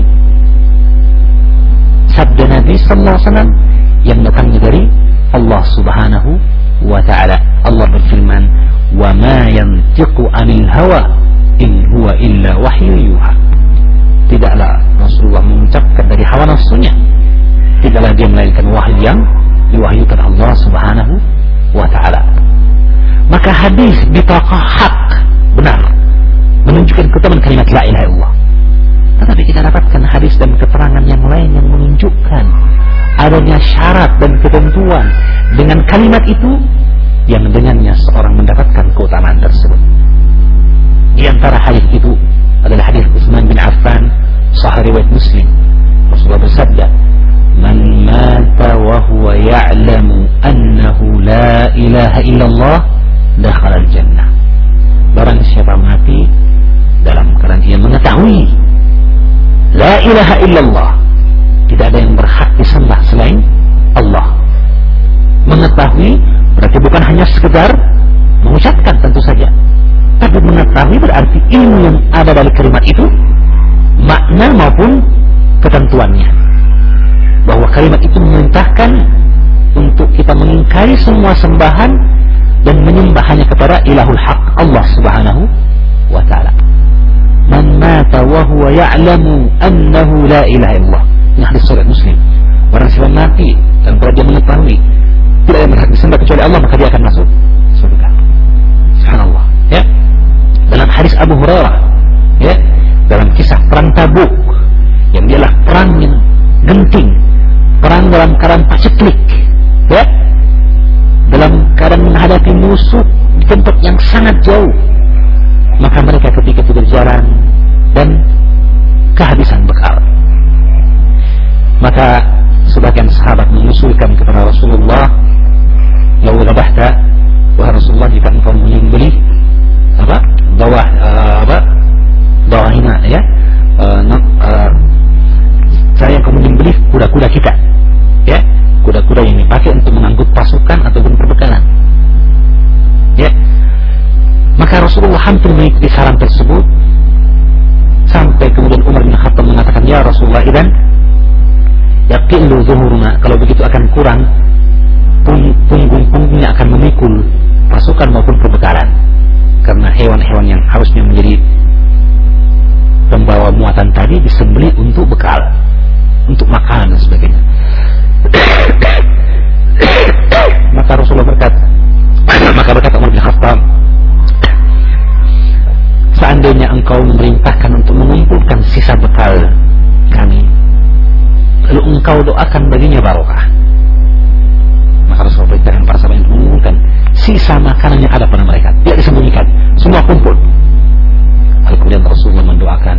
sabda Nabi sallallahu alaihi wasallam yang datangnya dari Allah Subhanahu wa ta'ala. Allah berfirman, "Wa ma yantiqu 'anil hawa in huwa illa wahyu yuha." Tidaklah Rasulullah mengucapkan dari hawa nafsunya, tidaklah dia melainkan wahyu yang diwahyukan Allah Subhanahu wa ta'ala. Maka hadis bitaqah hak, benar, menunjukkan keutamaan kalimat la ilaha illallah. Tetapi kita dapatkan hadis dan keterangan yang lain yang menunjukkan adanya syarat dan ketentuan dengan kalimat itu yang dengannya seorang mendapatkan keutamaan tersebut. Di antara hadis itu adalah hadis Utsman bin Affan, sahih riwayat Muslim. Rasulullah bersabda, "Man mata wa huwa ya'lamu annahu la ilaha illallah dakhala al-jannah." Barang siapa mati dalam keadaan ia mengetahui la ilaha illallah, tidak ada yang berhak disembah selain Allah. Mengetahui berarti bukan hanya sekedar mengucapkan tentu saja, tapi mengetahui berarti ilmu yang ada dari kalimat itu, makna maupun ketentuannya, bahwa kalimat itu memerintahkan untuk kita mengingkari semua sembahan dan menyembah hanya kepada ilahul haq, Allah Subhanahu wa ta'ala. Man mata wa huwa ya'lamu annahu la ilaha illallah. Ini hadis riwayat Muslim. Orang siapa mati dan kalau dia mengetahui tidak ada yang berhak disembah kecuali Allah, maka dia akan masuk surga. Subhanallah. Ya. Dalam hadis Abu Hurairah, ya, dalam kisah perang Tabuk, yang dialah perang yang genting, perang dalam keadaan paceklik, ya, dalam keadaan menghadapi musuh di tempat yang sangat jauh, maka mereka ketika itu berjalan dan kehabisan bekal. Maka sebagian sahabat mengusulkan kepada Rasulullah, "Lau dhabahta, wahai Rasulullah, jika engkau menyembelih bawahina, ya, saya akan menyembelih kuda-kuda kita, ya, kuda-kuda yang dipakai untuk mengangkut pasukan ataupun perbekalan." Ya, maka Rasulullah hampir mengikuti saran tersebut, sampai kemudian Umar bin Khattab mengatakan, "Ya Rasulullah, idan yaqillu zuhuruna, kalau begitu akan kurang punggung-punggungnya akan memikul pasukan maupun perbekalan, karena hewan-hewan yang harusnya menjadi pembawa muatan tadi disembelih untuk bekal, untuk makanan dan sebagainya." Maka Rasulullah berkata Umar bin Khattab, "Seandainya engkau memerintahkan untuk mengumpulkan sisa bekal kami, lalu engkau doakan baginya barokah, maka Rasulullah perintahkan para sahabat untuk mengumpulkan sisa makanan yang ada pada mereka, tidak disembunyikan, semua kumpul. Lalu kemudian Rasulullah mendoakan,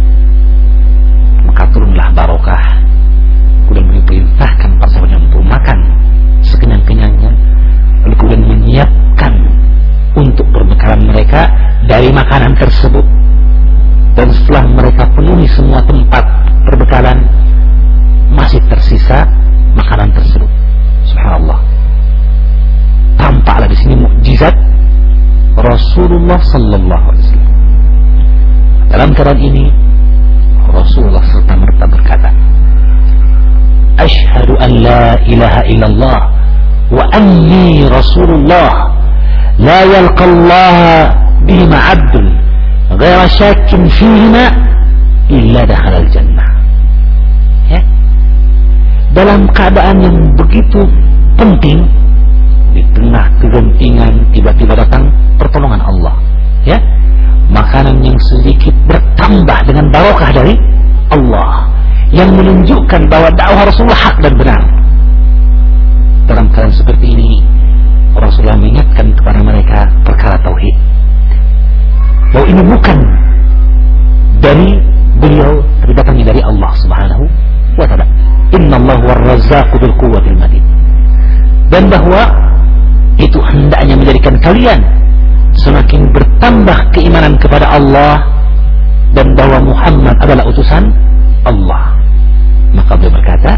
maka turunlah barokah. Kemudian beliau perintahkan para sahabatnya untuk makan sekenyang-kenyangnya, lalu kemudian menyiapkan untuk perbekalan mereka dari makanan tersebut. Dan setelah mereka penuhi semua tempat perbekalan, masih tersisa makanan tersebut. Subhanallah. Tampaklah di sini mukjizat Rasulullah sallallahu alaihi wasallam. Dalam keadaan ini Rasulullah serta-merta berkata, "Asyhadu an la ilaha illallah wa anni Rasulullah, la yalqallaha bihima 'abdun ghaira syakkin fihima illa dakhala al-jannah." Ya. Dalam keadaan yang begitu penting, di tengah kegentingan tiba-tiba datang pertolongan Allah, ya, makanan yang sedikit bertambah dengan barokah dari Allah, yang menunjukkan bahwa dakwah Rasulullah hak dan benar. Dalam keadaan seperti ini Rasulullah mengingatkan kepada mereka perkara tauhid, bahwa ini bukan dari beliau, tapi datangnya dari Allah Subhanahu wa ta'ala. Innallaha war-razzaqu dzul quwwatil matin. Dan bahwa itu hendaknya menjadikan kalian semakin bertambah keimanan kepada Allah, dan bahwa Muhammad adalah utusan Allah. Maka beliau berkata,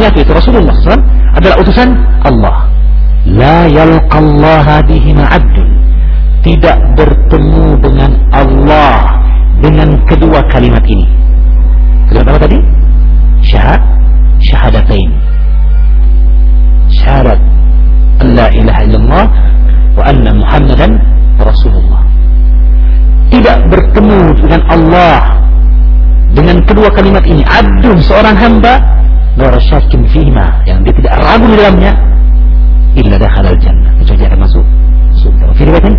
mengaku itu Rasulullah SAW adalah utusan Allah. La yalqallaha bihima abdun, tidak bertemu dengan Allah dengan kedua kalimat ini. Kalimat apa tadi? Syahadatain. Syahadat an la ilaha illallah wa anna Muhammadan Rasulullah. Tidak bertemu dengan Allah dengan kedua kalimat ini, abdun, seorang hamba, la rasyakin fihima, yang dia tidak ragu di dalamnya, illa dakhala al-jannah, kecuali dia akan masuk surga. Fi riwayatin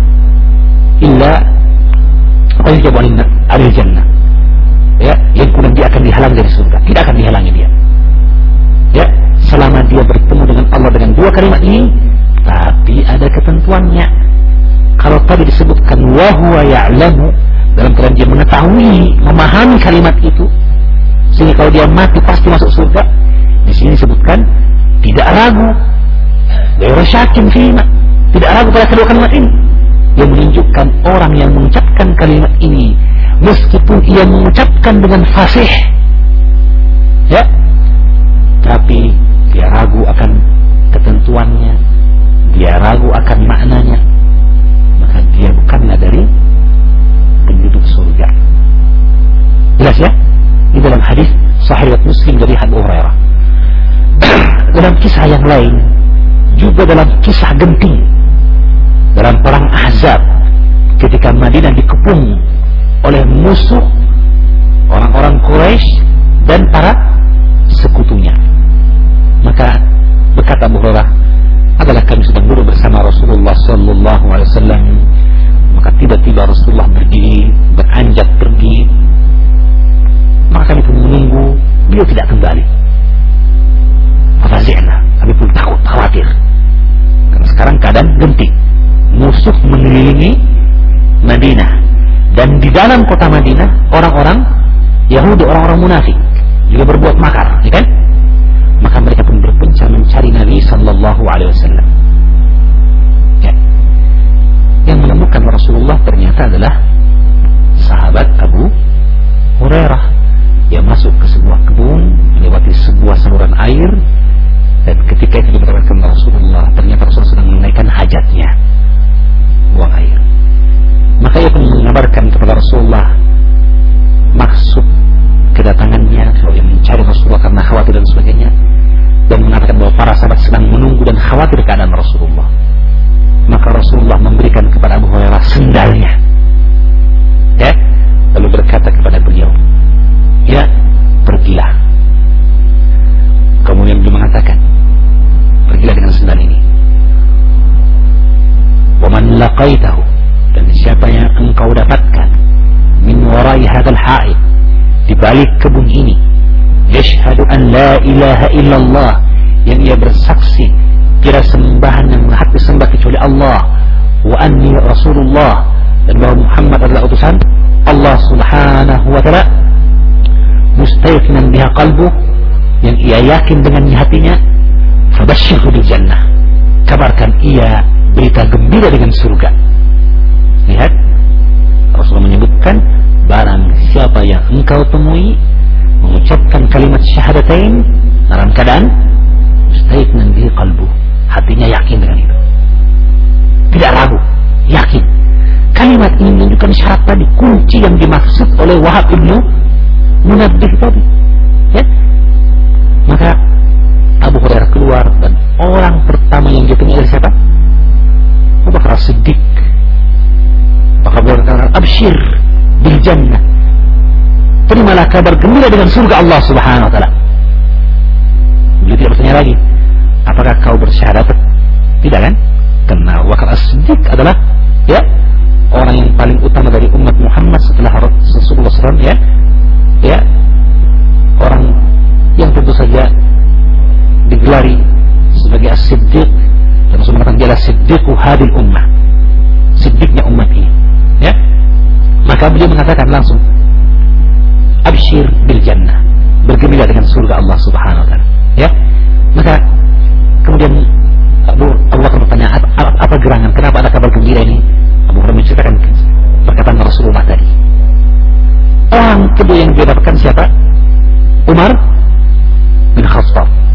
illa qayyaba al-jannah, ya, yang kemudian dia akan dihalang dari surga, tidak akan dihalangi dia, ya, selama dia bertemu dengan Allah dengan dua kalimat ini. Tapi ada ketentuannya. Kalau tadi disebutkan wa huwa ya'lamu, dalam keadaan dia mengetahui, memahami kalimat itu, sehingga kalau dia mati pasti masuk surga. Di sini disebutkan tidak ragu, yakin fima, tidak ragu pada kedua kalimat ini, yang menunjukkan orang yang mengucapkan kalimat ini meskipun ia mengucapkan dengan fasih, ya, tapi dia ragu akan ketentuannya, dia ragu akan maknanya, maka dia bukanlah dari penduduk surga. Jelas ya? Di dalam hadis Sahih Muslim dari Abu Hurairah. Dalam kisah yang lain, juga dalam kisah genting dalam perang Ahzab, ketika Madinah dikepung oleh musuh orang-orang Quraisy dan para sekutunya, maka berkata Abu Hurairah, adalah kami sedang duduk bersama Rasulullah sallallahu alaihi wasallam, maka tiba-tiba Rasulullah berdiri, beranjak pergi, maka kami pun menunggu, beliau tidak kembali. Fazi'na, kami pun takut, khawatir, karena sekarang keadaan genting, musuh mengelilingi Madinah, dan di dalam kota Madinah orang-orang Yahudi, orang-orang munafik juga berbuat makar, ya kan? Maka mereka pun berpencar mencari Nabi sallallahu alaihi wasallam. Ya. Yang menemukan Rasulullah ternyata adalah sahabat Abu Hurairah yang masuk ke sebuah kebun, melewati sebuah saluran air, dan ketika itu mendapatkan Rasulullah, ternyata Rasulullah sedang menunaikan hajatnya, buang air. Maka ia pun mengabarkan kepada Rasulullah maksud kedatangannya, kalau ia mencari Rasulullah karena khawatir dan sebagainya, dan mengatakan bahwa para sahabat sedang menunggu dan khawatir keadaan Rasulullah. Maka Rasulullah memberikan kepada Abu Hurairah sendalnya, ya, lalu berkata kepada beliau, ya, pergilah. Kemudian beliau mengatakan, pergilah dengan sendal ini. Wa man laqaitahu, dan siapa yang engkau dapatkan, min warai hadzal ha'id, di balik kebun ini, yashhadu an la ilaha illallah, yang ia bersaksi tidak sembahan yang berhak disembah kecuali Allah, wa anni Rasulullah, dan bahwa Muhammad adalah utusan Allah subhanahu wa ta'ala, mustayqinan biha qalbuh, yang ia yakin dengannya hatinya, fabashshirhu bil jannah, kabarkan ia berita gembira dengan surga. Lihat, Rasulullah menyebutkan, barang siapa yang engkau temui mengucapkan kalimat syahadatain dalam keadaan mustayqinan bihi qalbuh, hatinya yakin dengan itu, tidak ragu, yakin. Kalimat ini menunjukkan syarat tadi, kunci yang dimaksud oleh Wahab ibnu Munabbih tadi, ya. Maka Abu Hurairah keluar, dan orang pertama yang ditemui adalah siapa? Abu Bakar As-Siddiq. Maka berkata, absyir bil jannah, terimalah kabar gembira dengan surga Allah subhanahu wa ta'ala. Beliau tidak bertanya lagi, apakah kau bersyahadat? Tidak kan? Karena Abu Bakar As-Siddiq adalah, ya, orang yang paling utama dari umat Muhammad setelah Rasulullah SAW, ya, ya, orang yang tentu saja digelari sebagai As-Siddiq, dan Rasul mengatakan dia adalah Siddiqu hadil ummah, Siddiqnya umat ini, ya. Maka beliau mengatakan langsung, absyir bil jannah, bergembira dengan surga Allah subhanahu wa ta'ala, ya. Maka kemudian Abu Bakar bertanya, apa gerangan, kenapa ada kabar gembira ini? Abu Hurairah menceritakan perkataan Rasulullah tadi. Orang kedua yang dia dapatkan siapa? Umar bin Khattab.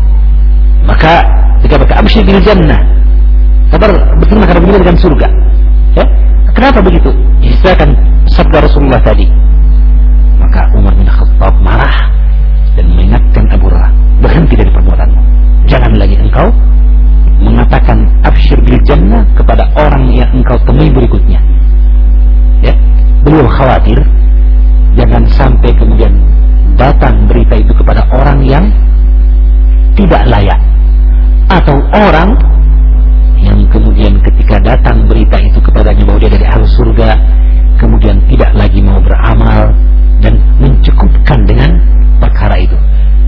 jannah. Kabar berterima karena begini dengan surga. Ya? Kenapa begitu? Istilahkan sabda Rasulullah tadi. Maka Umar bin Khattab marah dan mengingatkan Abu Hurairah, berhenti dari perbuatanmu. Jangan lagi engkau mengatakan absyir bil jannah kepada orang yang engkau temui berikutnya. Ya, beliau khawatir jangan sampai kemudian datang berita itu kepada orang yang tidak layak, atau orang yang kemudian ketika datang berita itu kepadanya bahwa dia dari ahli surga, kemudian tidak lagi mau beramal dan mencukupkan dengan perkara itu.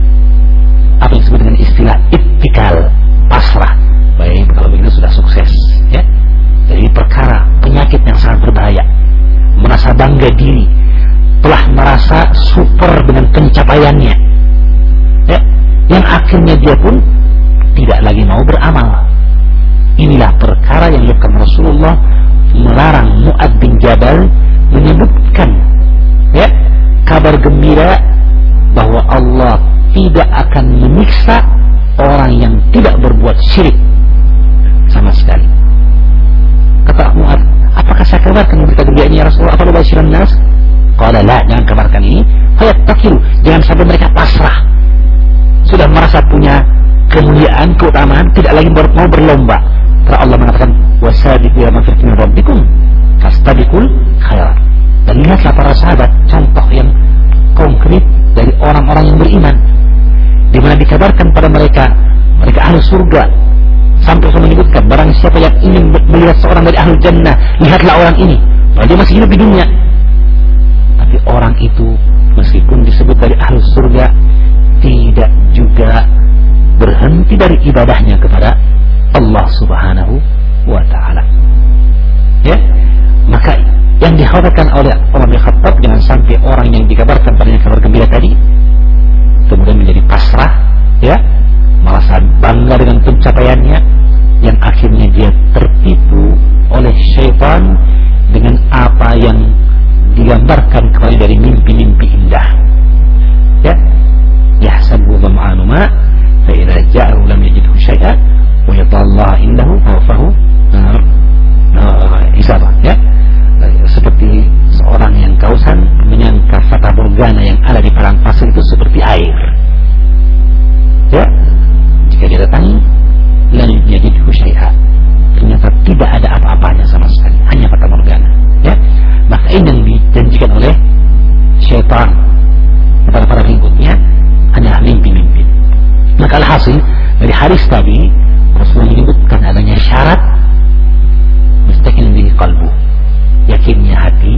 Apa yang disebut dengan istilah ittikal, pasrah. Baik, kalau begini sudah sukses, ya. Jadi perkara penyakit yang sangat berbahaya, merasa bangga diri, telah merasa super dengan pencapaiannya, ya, yang akhirnya dia pun tidak lagi mau beramal. Inilah perkara yang dilakukan Rasulullah, melarang Mu'adz bin Jabal, menyebutkan, ya, kabar gembira bahwa Allah tidak akan menyiksa orang yang tidak berbuat syirik sama sekali. Kata Mu'adz, apakah saya kabarkan berita gembira ini ya Rasulullah? Apa basyiran nas? Qala la, jangan kabarkan ini. Fayattakilu, jangan sampai mereka pasrah. Sudah merasa punya kemuliaan, keutamaan, tidak lagi mau berlomba. Karena Allah mengatakan wasabiqu ila magfiratin min rabbikum fastabiqul khairat. Dan lihatlah para sahabat, contoh yang konkret dari orang-orang yang beriman, di mana dikabarkan pada mereka ahli surga, sampai saya menyebutkan barang siapa yang ingin melihat seorang dari ahli jannah, lihatlah orang ini, padahal dia masih hidup di dunia. Tapi orang itu meskipun disebut dari ahli surga, tidak juga berhenti dari ibadahnya kepada Allah Subhanahu wa ta'ala. Ya, maka yang dikhawatirkan oleh Umar bin Khattab, jangan sampai orang yang dikabarkan padanya kabar gembira tadi kemudian menjadi pasrah, ya, merasa bangga dengan pencapaiannya, yang akhirnya dia tertipu oleh syaitan dengan apa yang digambarkan kepada dari mimpi-mimpi indah. Ya, yahsabu dhama'anu ma fa idza ja'ahu lam yajidhu syai'an wa yatallaha indahu fawafahu isabah. Ya, seperti seorang yang kausan menyangka fata morgana yang ada di padang pasir itu seperti air. Ya, jika dia datangi lam yajidhu syai'an, ternyata tidak ada apa-apanya sama sekali, hanya fata morgana. Ya, maka ini yang dijanjikan oleh syaitan kepada para pengikutnya hanyalah mimpi-mimpi. Maka alhasil dari hadis tadi Rasulullah menyebutkan adanya syarat mustaqil bihi qalbu, yakinnya hati.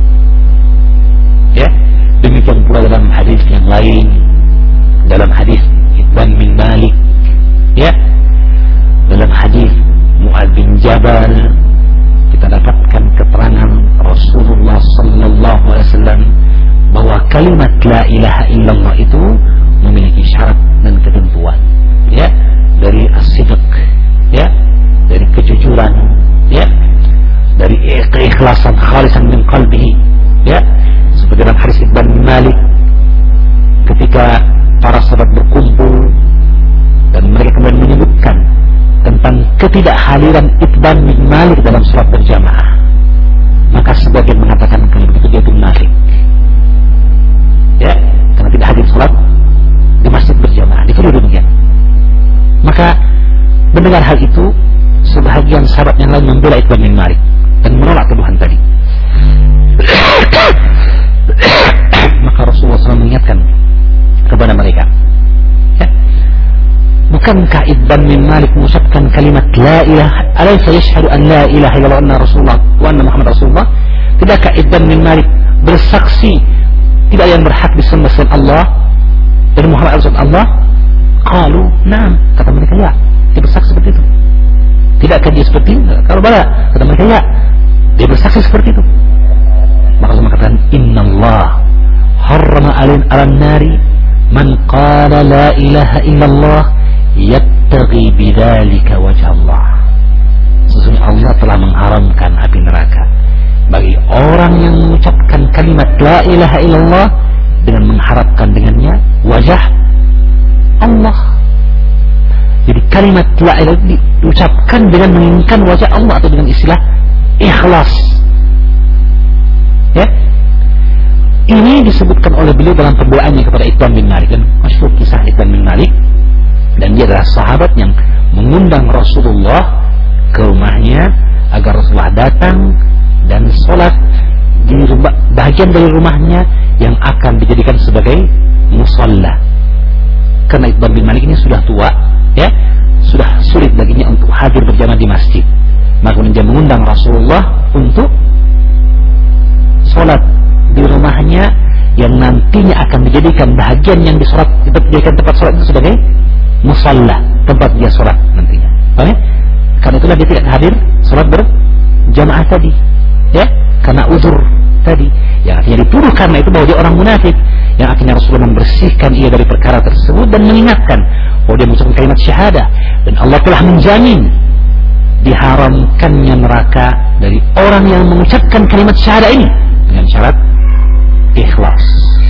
Ya, demikian pula dalam hadis yang lain, dalam hadis Ibn bin Malik, ya, dalam hadis Mu'adz bin Jabal, kita dapatkan keterangan Rasulullah sallallahu alaihi wasallam bahwa kalimat la ilaha illallah itu memiliki syarat dan ketentuan, ya, dari as-sidq, ya, dari kejujuran, ya, dari keikhlasan khalisan min qalbihi, ya, seperti dalam hadis Ibn bin Malik ketika para sahabat berkumpul dan mereka kemudian menyebutkan tentang ketidakhadiran Ibn bin Malik dalam salat berjamaah, maka sebagian mengatakan kalau begitu dia itu munafik, ya, karena tidak hadir salat di masjid berjamaah, dituduh demikian. Maka mendengar hal itu, sebahagian sahabat yang lain membela Ibn bin Malik dan menolak tuduhan tadi. Maka Rasulullah SAW mengingatkan kepada mereka, ya, bukankah Ibn bin Malik mengucapkan kalimat la ilaha, alaysa yashhadu an la ilaha illallah anna Rasulullah wa anna Muhammad Rasulullah? Tidakkah Ibn bin Malik bersaksi tidak yang berhak disembah selain Allah dan Muhammad Rasulullah? Qalu na'am, kata mereka ya, dia bersaksi seperti itu. Tidakkah dia seperti itu? Kalau bala, kata mereka ya, dia bersaksi seperti itu. Maka Allah mengatakan innallah harrama alan nari man qala la ilaha illallah yattaghi bidzalika wajh Allah. Sesungguhnya Allah telah mengharamkan api neraka bagi orang yang mengucapkan kalimat la ilaha illallah dengan mengharapkan dengannya wajah Allah. Jadi kalimat la ilaha diucapkan dengan menginginkan wajah Allah atau dengan istilah ikhlas. Ya. Ini disebutkan oleh beliau dalam perdoaannya kepada Itban bin Malik, dan masyhur kisah Itban bin Malik, dan dia adalah sahabat yang mengundang Rasulullah ke rumahnya agar Rasulullah datang dan sholat di bahagian dari rumahnya yang akan dijadikan sebagai musalla. Karena Itban bin Malik ini sudah tua, ya, sudah sulit baginya untuk hadir berjamaah di masjid. Maka dia mengundang Rasulullah untuk sholat di rumahnya yang nantinya akan dijadikan bahagian yang dijadikan tempat sholat itu sebagai musalla, tempat dia sholat nantinya. Paham ya? Karena itulah dia tidak hadir sholat berjamaah tadi, ya, karena uzur tadi, yang akhirnya dituduh karena itu bahwa dia orang munafik, yang akhirnya Rasulullah membersihkan ia dari perkara tersebut dan mengingatkan bahwa dia mengucapkan kalimat syahadah dan Allah telah menjamin diharamkannya neraka dari orang yang mengucapkan kalimat syahadah ini dengan syarat ikhlas.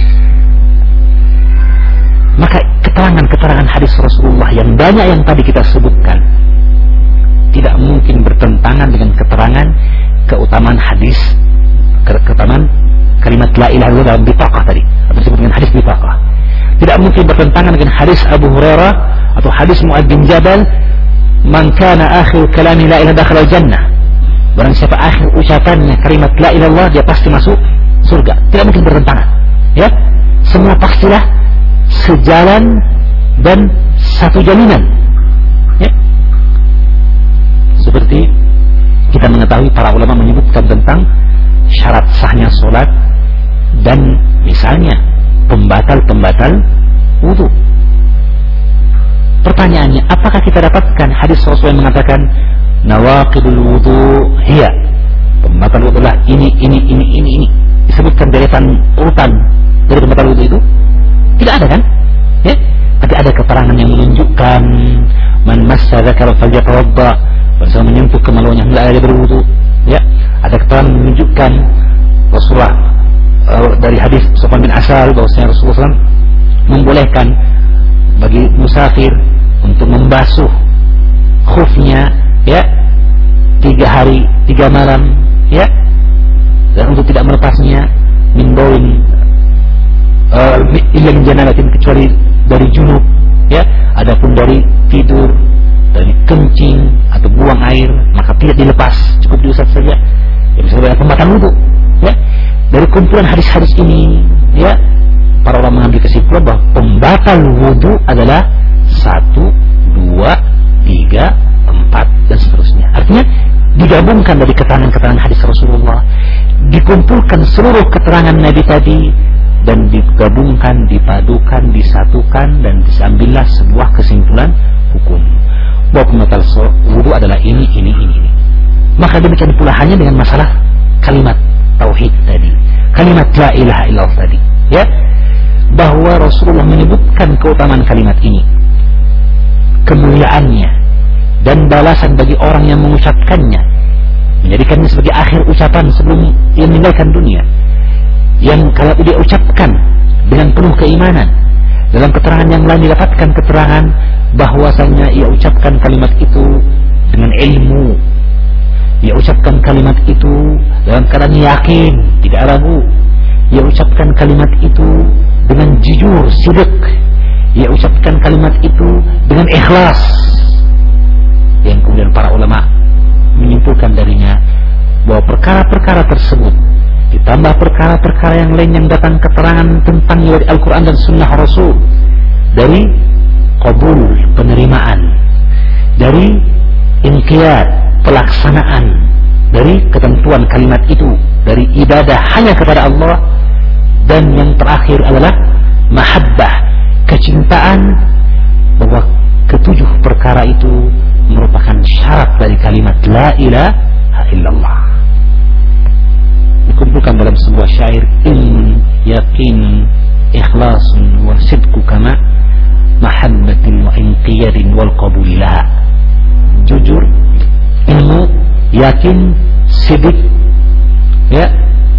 Maka keterangan-keterangan hadis Rasulullah yang banyak yang tadi kita sebutkan tidak mungkin bertentangan dengan keterangan keutamaan hadis, keutamaan kalimat la ilaha illallah dalam bitaqah tadi, atau disebut dengan hadis bitaqah. Tidak mungkin bertentangan dengan hadis Abu Hurairah atau hadis Mu'adz bin Jabal, man kana akhir kalami la ilaha dakhala jannah. Barang siapa akhir ucapannya kalimat la ilaha illallah, dia pasti masuk surga. Tidak mungkin bertentangan, ya. Semua pastilah sejalan dan satu jaminan, ya. Seperti kita mengetahui para ulama menyebutkan tentang syarat sahnya sholat dan misalnya pembatal wudu. Pertanyaannya, apakah kita dapatkan hadis Rasul yang mengatakan nawaqidul wudu hiya, pembatal wudu lah ini disebutkan deretan urutan dari pembatal wudu itu? Tidak ada kan? Ya? Tapi ada keterangan yang menunjukkan man massa dzakara falyatawadda, bersama menyentuh kemaluannya hendaklah dia berwudu. Ya, ada keterangan menunjukkan Rasulullah dari hadis Sufyan bin Asal bahwasanya Rasulullah SAW membolehkan bagi musafir untuk membasuh khufnya, ya, 3 hari 3 malam, ya, dan untuk tidak melepasnya min bawin illa min janabatin, kecuali dari junub, ya. Adapun dari tidur, dari kencing atau buang air, maka tidak dilepas, cukup diusap saja. Ya, misalnya pembatal wudu, ya. Dari kumpulan hadis-hadis ini, ya, para ulama mengambil kesimpulan bahwa pembatal wudu adalah 1, 2, 3, 4 dan seterusnya. Artinya digabungkan dari keterangan-keterangan hadis Rasulullah, dikumpulkan seluruh keterangan Nabi tadi, dan digabungkan, dipadukan, disatukan, dan diambillah sebuah kesimpulan hukum bahwa pembatal wudu adalah ini. Maka demikian pula hanya dengan masalah kalimat tauhid tadi, kalimat la ilaha illallah tadi, ya, bahwa Rasulullah menyebutkan keutamaan kalimat ini, kemuliaannya, dan balasan bagi orang yang mengucapkannya, menjadikannya sebagai akhir ucapan sebelum ia meninggalkan dunia, yang kalau dia ucapkan dengan penuh keimanan. Dalam keterangan yang lain didapatkan keterangan bahwasanya ia ucapkan kalimat itu dengan ilmu, ia ucapkan kalimat itu dalam keadaan yakin, tidak ragu, ia ucapkan kalimat itu dengan jujur, sidq, ia ucapkan kalimat itu dengan ikhlas, yang kemudian para ulama menyimpulkan darinya bahwa perkara-perkara tersebut ditambah perkara-perkara yang lain yang datang keterangan tentangnya dari Al-Quran dan Sunnah Rasul, dari qabul, penerimaan, dari inqiyad, pelaksanaan, dari ketentuan kalimat itu, dari ibadah hanya kepada Allah, dan yang terakhir adalah mahabbah, kecintaan, bahwa ketujuh perkara itu merupakan syarat dari kalimat la ilaha illallah. Dikumpulkan dalam sebuah syair, ilmun, yakin, ikhlasun, wa sidku kama mahabbatin wa inqiyadin wal qabulilah. Jujur, ilmu, yakin, sidik, ya,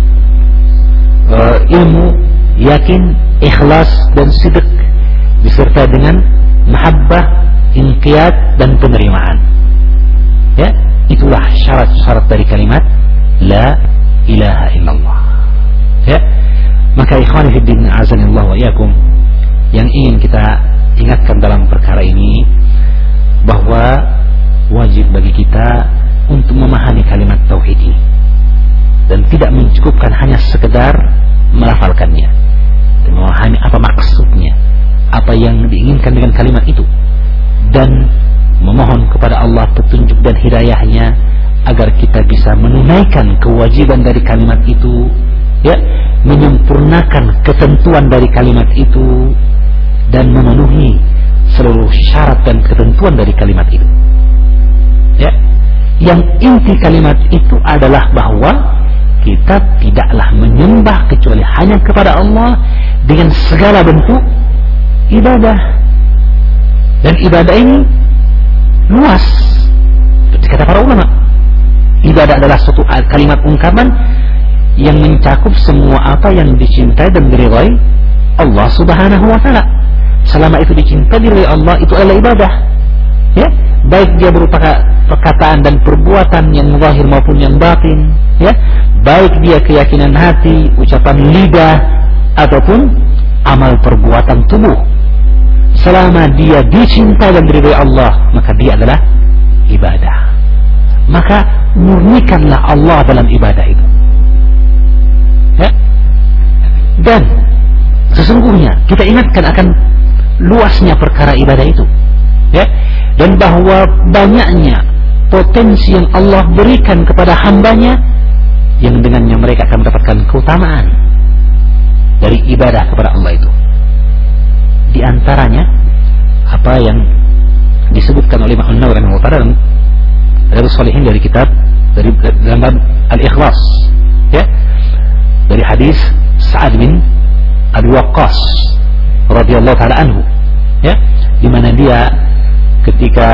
ilmu, yakin, ikhlas dan sidik, disertai dengan mahabbah, inqiyad dan penerimaan. Ya, itulah syarat-syarat dari kalimat la ilaha illallah. Ya, maka ikhwani fiddin azanillah wa iyyakum, yang ingin kita ingatkan dalam perkara ini bahwa wajib bagi kita untuk memahami kalimat tauhid ini, dan tidak mencukupkan hanya sekedar melafalkannya, dan memahami apa maksudnya, apa yang diinginkan dengan kalimat itu, dan memohon kepada Allah petunjuk dan hidayahnya agar kita bisa menunaikan kewajiban dari kalimat itu, ya, menyempurnakan ketentuan dari kalimat itu, dan memenuhi seluruh syarat dan ketentuan dari kalimat itu. Ya, yang inti kalimat itu adalah bahwa kita tidaklah menyembah kecuali hanya kepada Allah dengan segala bentuk ibadah. Dan ibadah ini luas. Seperti kata para ulama, ibadah adalah suatu kalimat ungkapan yang mencakup semua apa yang dicintai dan diridhai Allah Subhanahu wa taala. Selama itu dicintai diridhai Allah, itu adalah ibadah. Ya, baik dia berupa perkataan dan perbuatan yang zahir maupun yang batin, ya, baik dia keyakinan hati, ucapan lidah ataupun amal perbuatan tubuh. Selama dia dicintai dan diridhai Allah, maka dia adalah ibadah. Maka murnikanlah Allah dalam ibadah itu. Ya? Dan sesungguhnya kita ingatkan akan luasnya perkara ibadah itu, ya, dan bahwa banyaknya potensi yang Allah berikan kepada hambanya yang dengannya mereka akan mendapatkan keutamaan dari ibadah kepada Allah itu. Di antaranya apa yang disebutkan oleh Imam Nawawi rahimahullah dalam Riyadhus Shalihin dari kitab dari dalam Al-Ikhlas, ya, dari hadis Sa'ad bin Abi Waqqas radhiyallahu taala anhu, ya, di mana dia ketika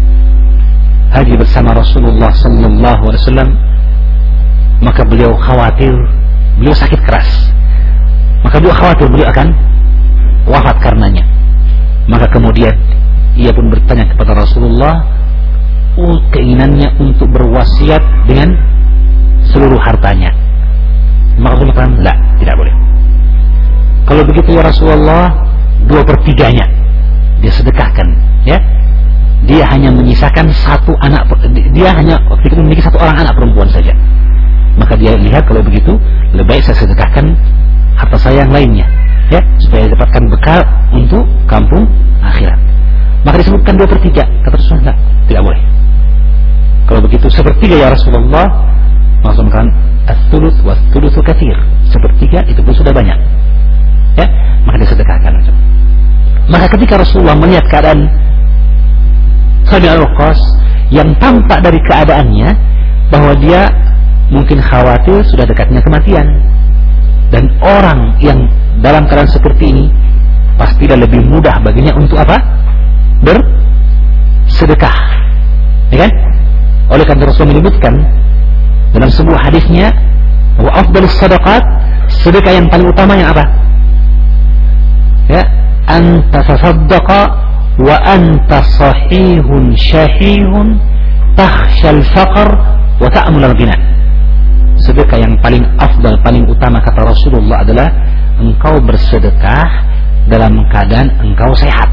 haji bersama Rasulullah sallallahu alaihi wasallam, maka beliau khawatir, beliau sakit keras, maka beliau khawatir beliau akan wafat karenanya. Maka kemudian ia pun bertanya kepada Rasulullah keinginannya untuk berwasiat dengan seluruh hartanya. Maka Rasulullah katakan, "La, tidak boleh. Kalau begitu ya Rasulullah, 2/3-nya dia sedekahkan, ya. Dia hanya menyisakan satu anak, dia hanya waktu itu memiliki satu orang anak perempuan saja. Maka dia lihat kalau begitu lebih baik saya sedekahkan harta saya yang lainnya, ya, supaya dapatkan bekal untuk kampung akhirat." Maka disebutkan 2/3. Kata Rasulullah, tidak boleh. Kalau begitu 1/3 ya Rasulullah. Maksudkan as-thuluts wa as-thulutsu katsir. 1/3 itu pun sudah banyak, ya. Maka disedekahkan. Maka ketika Rasulullah melihat keadaan Sa'ad bin Abi Waqqas yang tampak dari keadaannya bahwa dia mungkin khawatir sudah dekatnya kematian, dan orang yang dalam keadaan seperti ini pasti lebih mudah baginya untuk apa? Bersedekah, ya kan? Oleh karena Rasulullah menyebutkan dalam sebuah hadisnya bahwa afdalus sadaqat, sedekah yang paling utama yang apa? Ya, anta tasaddaqa wa anta sahihun syahihun takhshal faqr wa ta'mul al-ghina. Sedekah yang paling afdal, paling utama kata Rasulullah adalah engkau bersedekah dalam keadaan engkau sehat.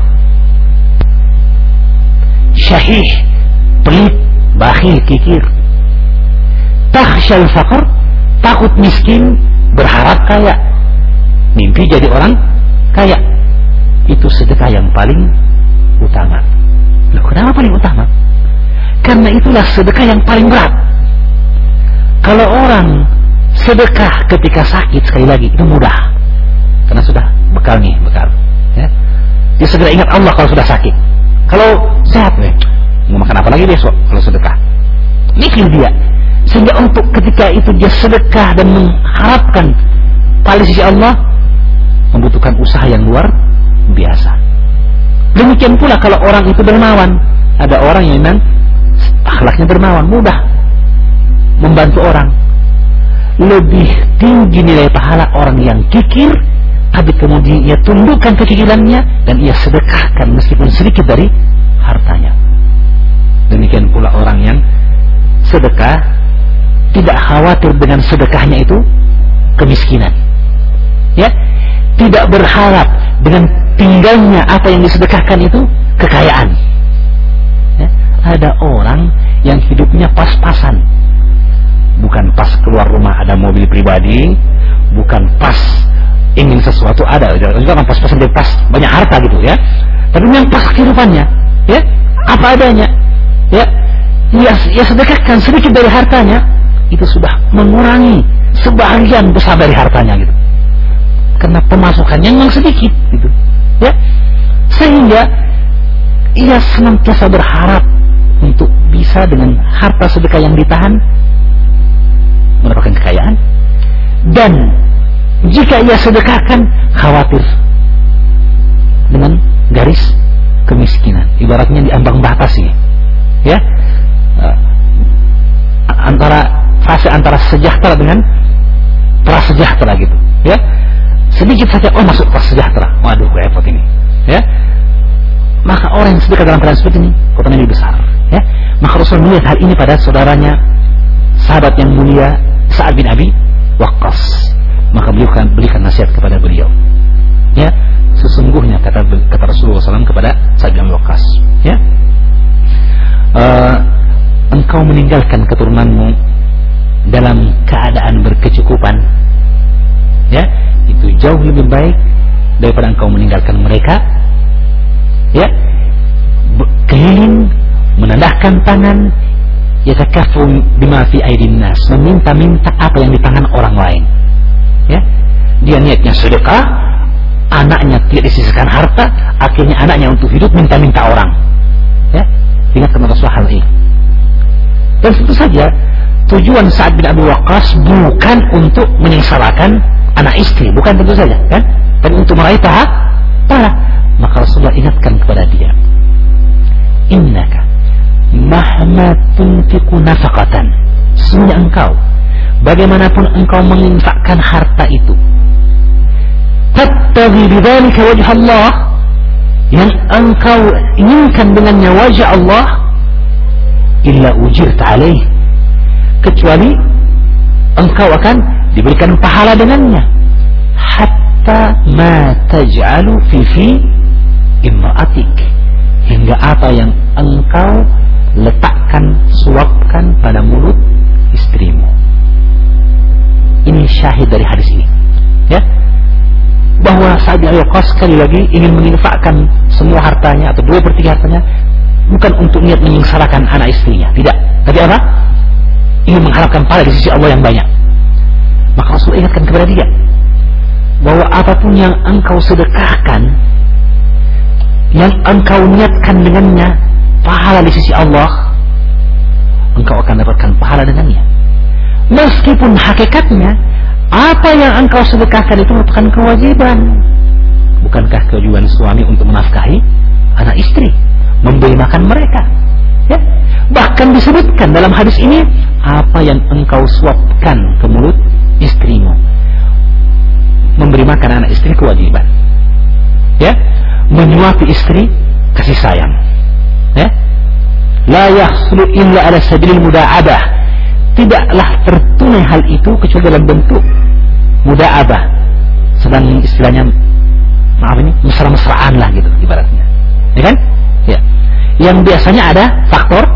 Syahih, pelit, bakhil, kikir. Takhshal faqr, takut miskin, berharap kaya, mimpi jadi orang kaya. Itu sedekah yang paling utama. Loh, kenapa paling utama? Karena itulah sedekah yang paling berat. Kalau orang sedekah ketika sakit, sekali lagi itu mudah, karena sudah bekal nih, bekal, ya. Dia segera ingat Allah kalau sudah sakit. Kalau sehat, mau makan apa lagi besok kalau sedekah, mikir dia. Sehingga untuk ketika itu dia sedekah dan mengharapkan pahala sisi Allah, membutuhkan usaha yang luar biasa. Demikian pula kalau orang itu dermawan. Ada orang yang memang akhlaknya dermawan, mudah membantu orang. Lebih tinggi nilai pahala orang yang kikir, tapi kemudian ia tundukkan kekikirannya dan ia sedekahkan meskipun sedikit dari hartanya. Demikian pula orang yang sedekah tidak khawatir dengan sedekahnya itu kemiskinan. Ya, tidak berharap dengan tinggalnya apa yang disedekahkan itu kekayaan. Ya, ada orang yang hidupnya pas-pasan. Bukan pas keluar rumah ada mobil pribadi, bukan pas ingin sesuatu ada, juga kan pas-pasan dia pas banyak harta gitu ya. Tapi yang pas kehidupannya, ya, apa adanya. Ya, ia sedekahkan sedikit dari hartanya, itu sudah mengurangi sebagian besar dari hartanya gitu. Karena pemasukannya memang sedikit gitu. Ya. Sehingga ia senantiasa berharap untuk bisa dengan harta sedekah yang ditahan mendapatkan kekayaan, dan jika ia sedekahkan khawatir dengan garis kemiskinan, ibaratnya diambang batasi, ya, fase antara sejahtera dengan prasejahtera gitu, ya. Sedikit saja masuk prasejahtera, waduh repot ini, ya. Maka orang yang sedekah dalam keadaan seperti ini keutamaan lebih besar, ya. Maka Rasul melihat hal ini pada saudaranya sahabat yang mulia Sa'ad bin Abi Waqqas, maka beliau berikan nasihat kepada beliau, ya, sesungguhnya kata Rasulullah SAW kepada Sa'ad bin Abi Waqqas, ya, engkau meninggalkan keturunanmu dalam keadaan berkecukupan, ya, itu jauh lebih baik daripada engkau meninggalkan mereka, ya, keliling menendahkan tangan, yatakaffu bima fi aidin nas, meminta-minta apa yang di tangan orang lain, ya. Dia niatnya sedekah, anaknya tidak disisihkan harta, akhirnya anaknya untuk hidup minta-minta orang, ya. Ingat kepada hal ini. Dan tentu saja tujuan Sa'ad bin Abi Waqqas bukan untuk menyengsarakan anak istri, bukan, tentu saja, kan, tapi untuk meraih pahala. Maka Rasulullah ingatkan kepada dia, innaka mahma tunfiqu nafaqatan, sesungguhnya engkau bagaimanapun engkau menginfakkan harta itu, tabtaghi bidzalika wajh Allah, yang engkau inginkan dengannya wajah Allah, illa ujirta alaih, kecuali engkau akan diberikan pahala dengannya, hatta ma taj'alu fi imra'atik, hingga apa yang engkau letakkan, suapkan pada mulut istrimu. Ini syahid dari hadis ini, ya, bahwa Sa'ad bin Abi Waqqas sekali lagi ingin menginfakkan semua hartanya atau 2/3 hartanya, bukan untuk niat menyengsarakan anak istrinya, tidak, tapi apa? Ingin mengharapkan pahala di sisi Allah yang banyak. Maka Rasul ingatkan kepada dia bahwa apapun yang engkau sedekahkan, yang engkau niatkan dengannya pahala di sisi Allah, engkau akan dapatkan pahala dengannya, meskipun hakikatnya apa yang engkau sedekahkan itu merupakan kewajiban. Bukankah kewajiban suami untuk menafkahi anak istri, memberi makan mereka, ya? Bahkan disebutkan dalam hadis ini, apa yang engkau suapkan ke mulut istrimu, memberi makan anak istri kewajiban, ya. Menyuapi istri kasih sayang, ya. La yahsulu illa ala sabilil muda'abah, tidaklah tertunai hal itu kecuali dalam bentuk muda'abah, sedang istilahnya mesra-mesraan lah gitu ibaratnya, ya kan, ya, yang biasanya ada faktor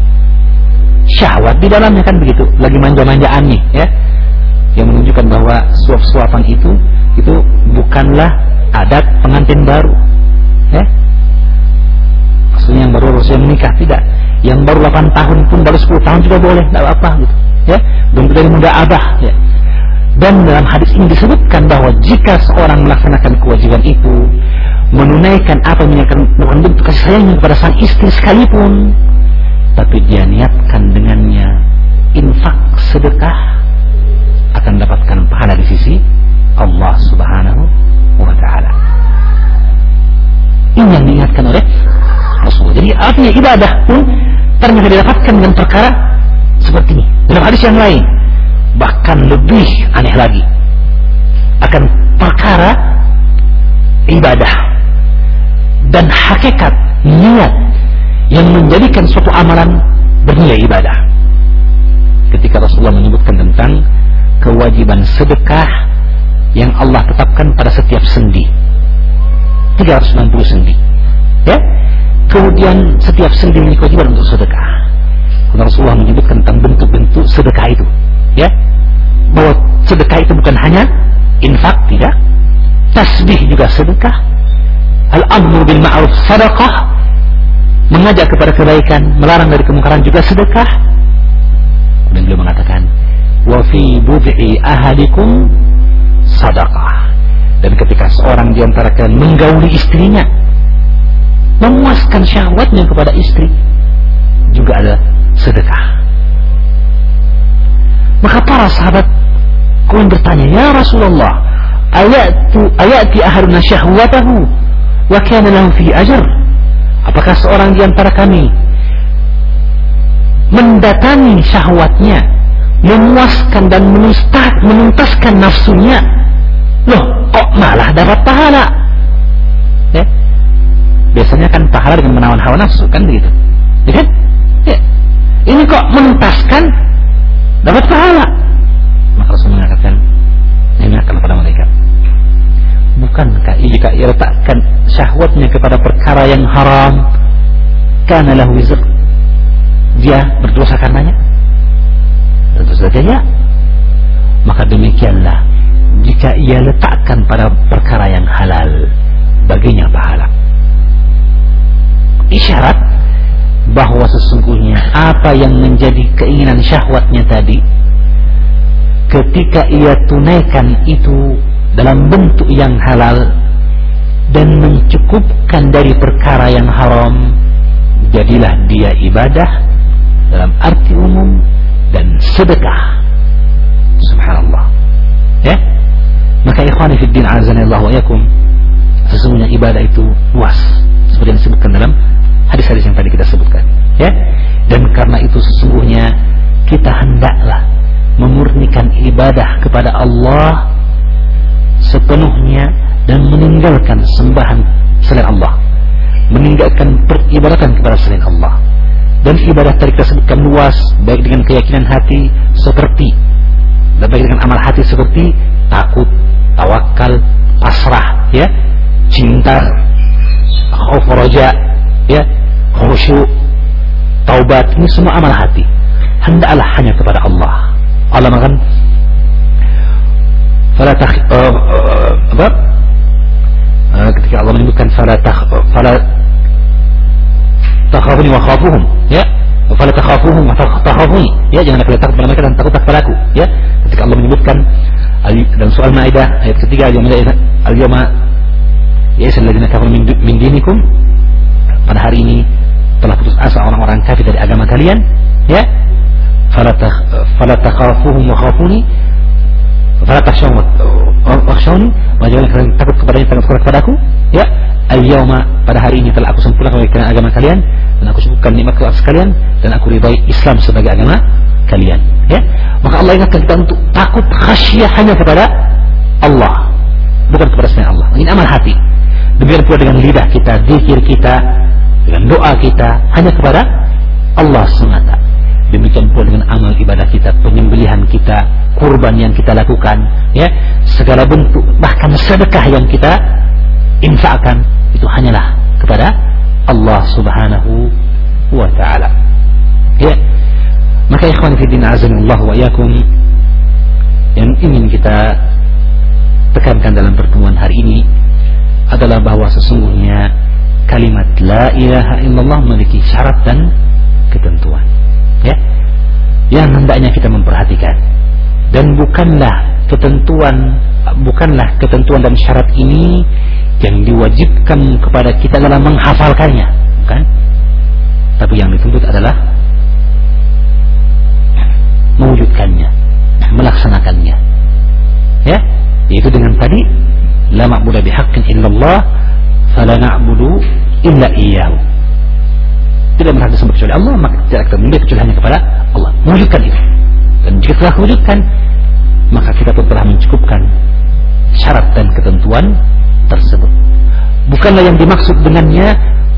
syahwat di dalamnya, kan begitu, lagi manja-manjaan nih, ya, yang menunjukkan bahwa suap-suapan itu bukanlah adat pengantin baru, ya. Maksudnya yang baru usia menikah, tidak, yang baru 8 tahun pun, baru 10 tahun juga boleh, tidak apa-apa gitu, ya, bentuk dari muda'abah, ya. Dan dalam hadis ini disebutkan bahwa jika seorang melaksanakan kewajiban itu, menunaikan apa yang akan bentuk kasih sayangnya kepada sang istri sekalipun, tapi dia niatkan dengannya infak sedekah, akan dapatkan pahala di sisi Allah Subhanahu wa ta'ala. Ini yang diingatkan oleh Rasulullah. Jadi artinya ibadah pun ternyata didapatkan dengan perkara seperti ini. Dalam hadis yang lain bahkan lebih aneh lagi, akan perkara ibadah dan hakikat niat yang menjadikan suatu amalan bernilai ibadah. Ketika Rasulullah menyebutkan tentang kewajiban sedekah yang Allah tetapkan pada setiap sendi, 360 sendi, ya. Kemudian setiap sendi memiliki kewajiban untuk sedekah. Rasulullah menyebutkan tentang bentuk-bentuk sedekah itu, ya, bahwa sedekah itu bukan hanya infak, tidak, tasbih juga sedekah, al-amru bil ma'ruf sedekah, mengajak kepada kebaikan, melarang dari kemungkaran juga sedekah. Dan beliau mengatakan, wa fi bud'i ahadikum sedekah. Dan ketika seorang di antara kalian menggauli istrinya, memuaskan syahwatnya kepada istri, juga ada sedekah. Maka para sahabat kemudian bertanya, ya Rasulullah, ayati ahaduna syahwatahu wa kana lahu fi ajr? Apakah seorang di antara kami mendatangi syahwatnya, memuaskan dan menuntaskan nafsunya, loh kok malah dapat pahala? Ya? Biasanya kan pahala dengan menawan hawa nafsu, kan begitu, ya kan? Ya. Ini kok menuntaskan dapat pahala? Maka Rasul mengatakan, ingatkan kepada mereka, bukankah jika ia letakkan syahwatnya kepada perkara yang haram, kana lahu wizr, dia berdosa karenanya? Tentu saja ya. Maka demikianlah jika ia letakkan pada perkara yang halal, baginya pahala. Isyarat bahwa sesungguhnya apa yang menjadi keinginan syahwatnya tadi, ketika ia tunaikan itu dalam bentuk yang halal dan mencukupkan dari perkara yang haram, jadilah dia ibadah dalam arti umum dan sedekah. Subhanallah, ya. Maka ikhwani fiddin azanillahu wa yakum, sesungguhnya ibadah itu luas seperti yang disebutkan dalam hadis-hadis yang tadi kita sebutkan, ya. Dan karena itu sesungguhnya kita hendaklah memurnikan ibadah kepada Allah sepenuhnya dan meninggalkan sembahan selain Allah, meninggalkan peribadatan kepada selain Allah. Dan ibadah tadi kita sebutkan luas, baik dengan keyakinan hati seperti, dan baik dengan amal hati seperti takut, tawakal, pasrah, ya, cinta, khauf raja, ya, khusyuk, taubat. Ini semua amal hati. Hendaklah hanya kepada Allah. Allah mengatakan, ketika Allah menyebutkan fala takhafuni wa khafuhum, ya, fala takhafuhum wa takhafuni, ya, janganlah kalian takut pada mereka dan takutlah kepadaku, ya. Ketika Allah menyebutkan dalam surah Al-Maidah ayat ketiga, al-yawma ya'isal ladzina kafaru min dinikum, pada hari ini telah putus asa orang-orang kafir dari agama kalian, ya. Fala takhafuhum wa khafuni, fala takhshawni wa jangan kalian takut kepadanya, takut kepadaku, ya. Al-yawma, pada hari ini telah aku sempurnakan agama kalian dan aku cukupkan nikmatku atas kalian dan aku ridai Islam sebagai agama kalian, ya. Maka Allah ingatkan kita untuk takut khasyah hanya kepada Allah, bukan kepada selain Allah. Ini amal hati. Demikian pula dengan lidah kita, zikir kita, dengan doa kita hanya kepada Allah semata. Demikian pula dengan amal ibadah kita, penyembelihan kita, kurban yang kita lakukan, ya, segala bentuk bahkan sedekah yang kita infakkan, itu hanyalah kepada Allah Subhanahu wa ta'ala, ya. Maka ikhwan fiddin azanillahu wa iyyakum, yang ingin kita tekankan dalam pertemuan hari ini adalah bahwa sesungguhnya kalimat la ilaha illallah memiliki syarat dan ketentuan, ya, yang hendaknya kita memperhatikan. Dan bukanlah ketentuan dan syarat ini yang diwajibkan kepada kita dalam menghafalkannya, bukan. Tapi yang dituntut adalah mewujudkannya, melaksanakannya, ya, yaitu dengan tadi la ma'budu bihaqqin illallah fala na'budu illa iyyahu. Tidak berhak disembah kecuali Allah, maka tidak akan menyembah kecuali hanya kepada Allah. Mewujudkan itu. Dan jika telah mewujudkan, maka kita pun telah mencukupkan syarat dan ketentuan tersebut. Bukanlah yang dimaksud dengannya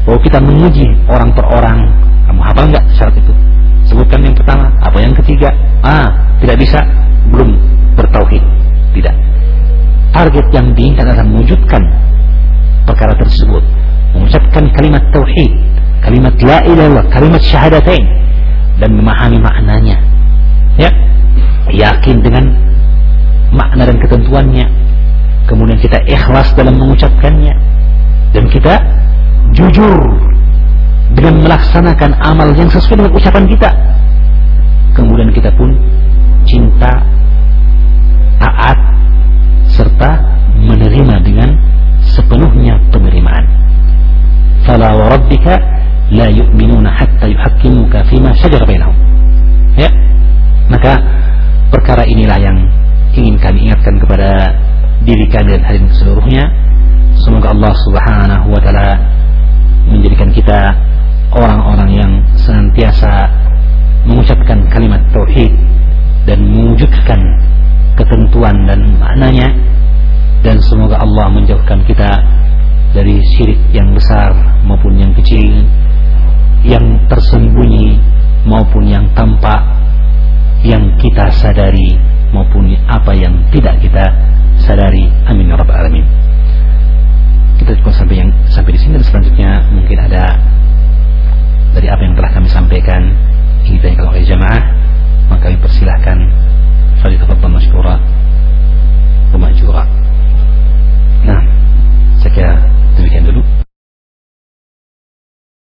bahwa kita menguji orang per orang. Kamu hafal nggak syarat itu? Sebutkan yang pertama, apa yang ketiga? Tidak bisa, belum bertauhid. Tidak. Target yang diinginkan adalah mewujudkan perkara tersebut, mengucapkan kalimat tauhid, kalimat la ilaha illallah, kalimat syahadatain, dan memahami maknanya. Ya, yakin dengan makna dan ketentuannya. Kemudian kita ikhlas dalam mengucapkannya, dan kita jujur dengan melaksanakan amal yang sesuai dengan ucapan kita. Kemudian kita pun cinta, taat, serta menerima dengan sepenuhnya penerimaan. Fala wa rabbika la yu'minuna hatta yuhakkimuka fima shajara bainahum. Ya, maka perkara inilah yang ingin kami ingatkan kepada diri kami dan hadirin seluruhnya. Semoga Allah Subhanahu wa taala menjadikan kita orang-orang yang senantiasa mengucapkan kalimat tauhid dan mewujudkan ketentuan dan maknanya, dan semoga Allah menjauhkan kita dari syirik yang besar maupun yang kecil, yang tersembunyi maupun yang tampak, yang kita sadari maupun apa yang tidak kita sadari. Amin ya rabbal alamin. Kita cukup sampai di sini, dan selanjutnya mungkin ada dari apa yang telah kami sampaikan ingin ditanyakan oleh jamaah, maka kami persilahkan. Fadhilul masykurah.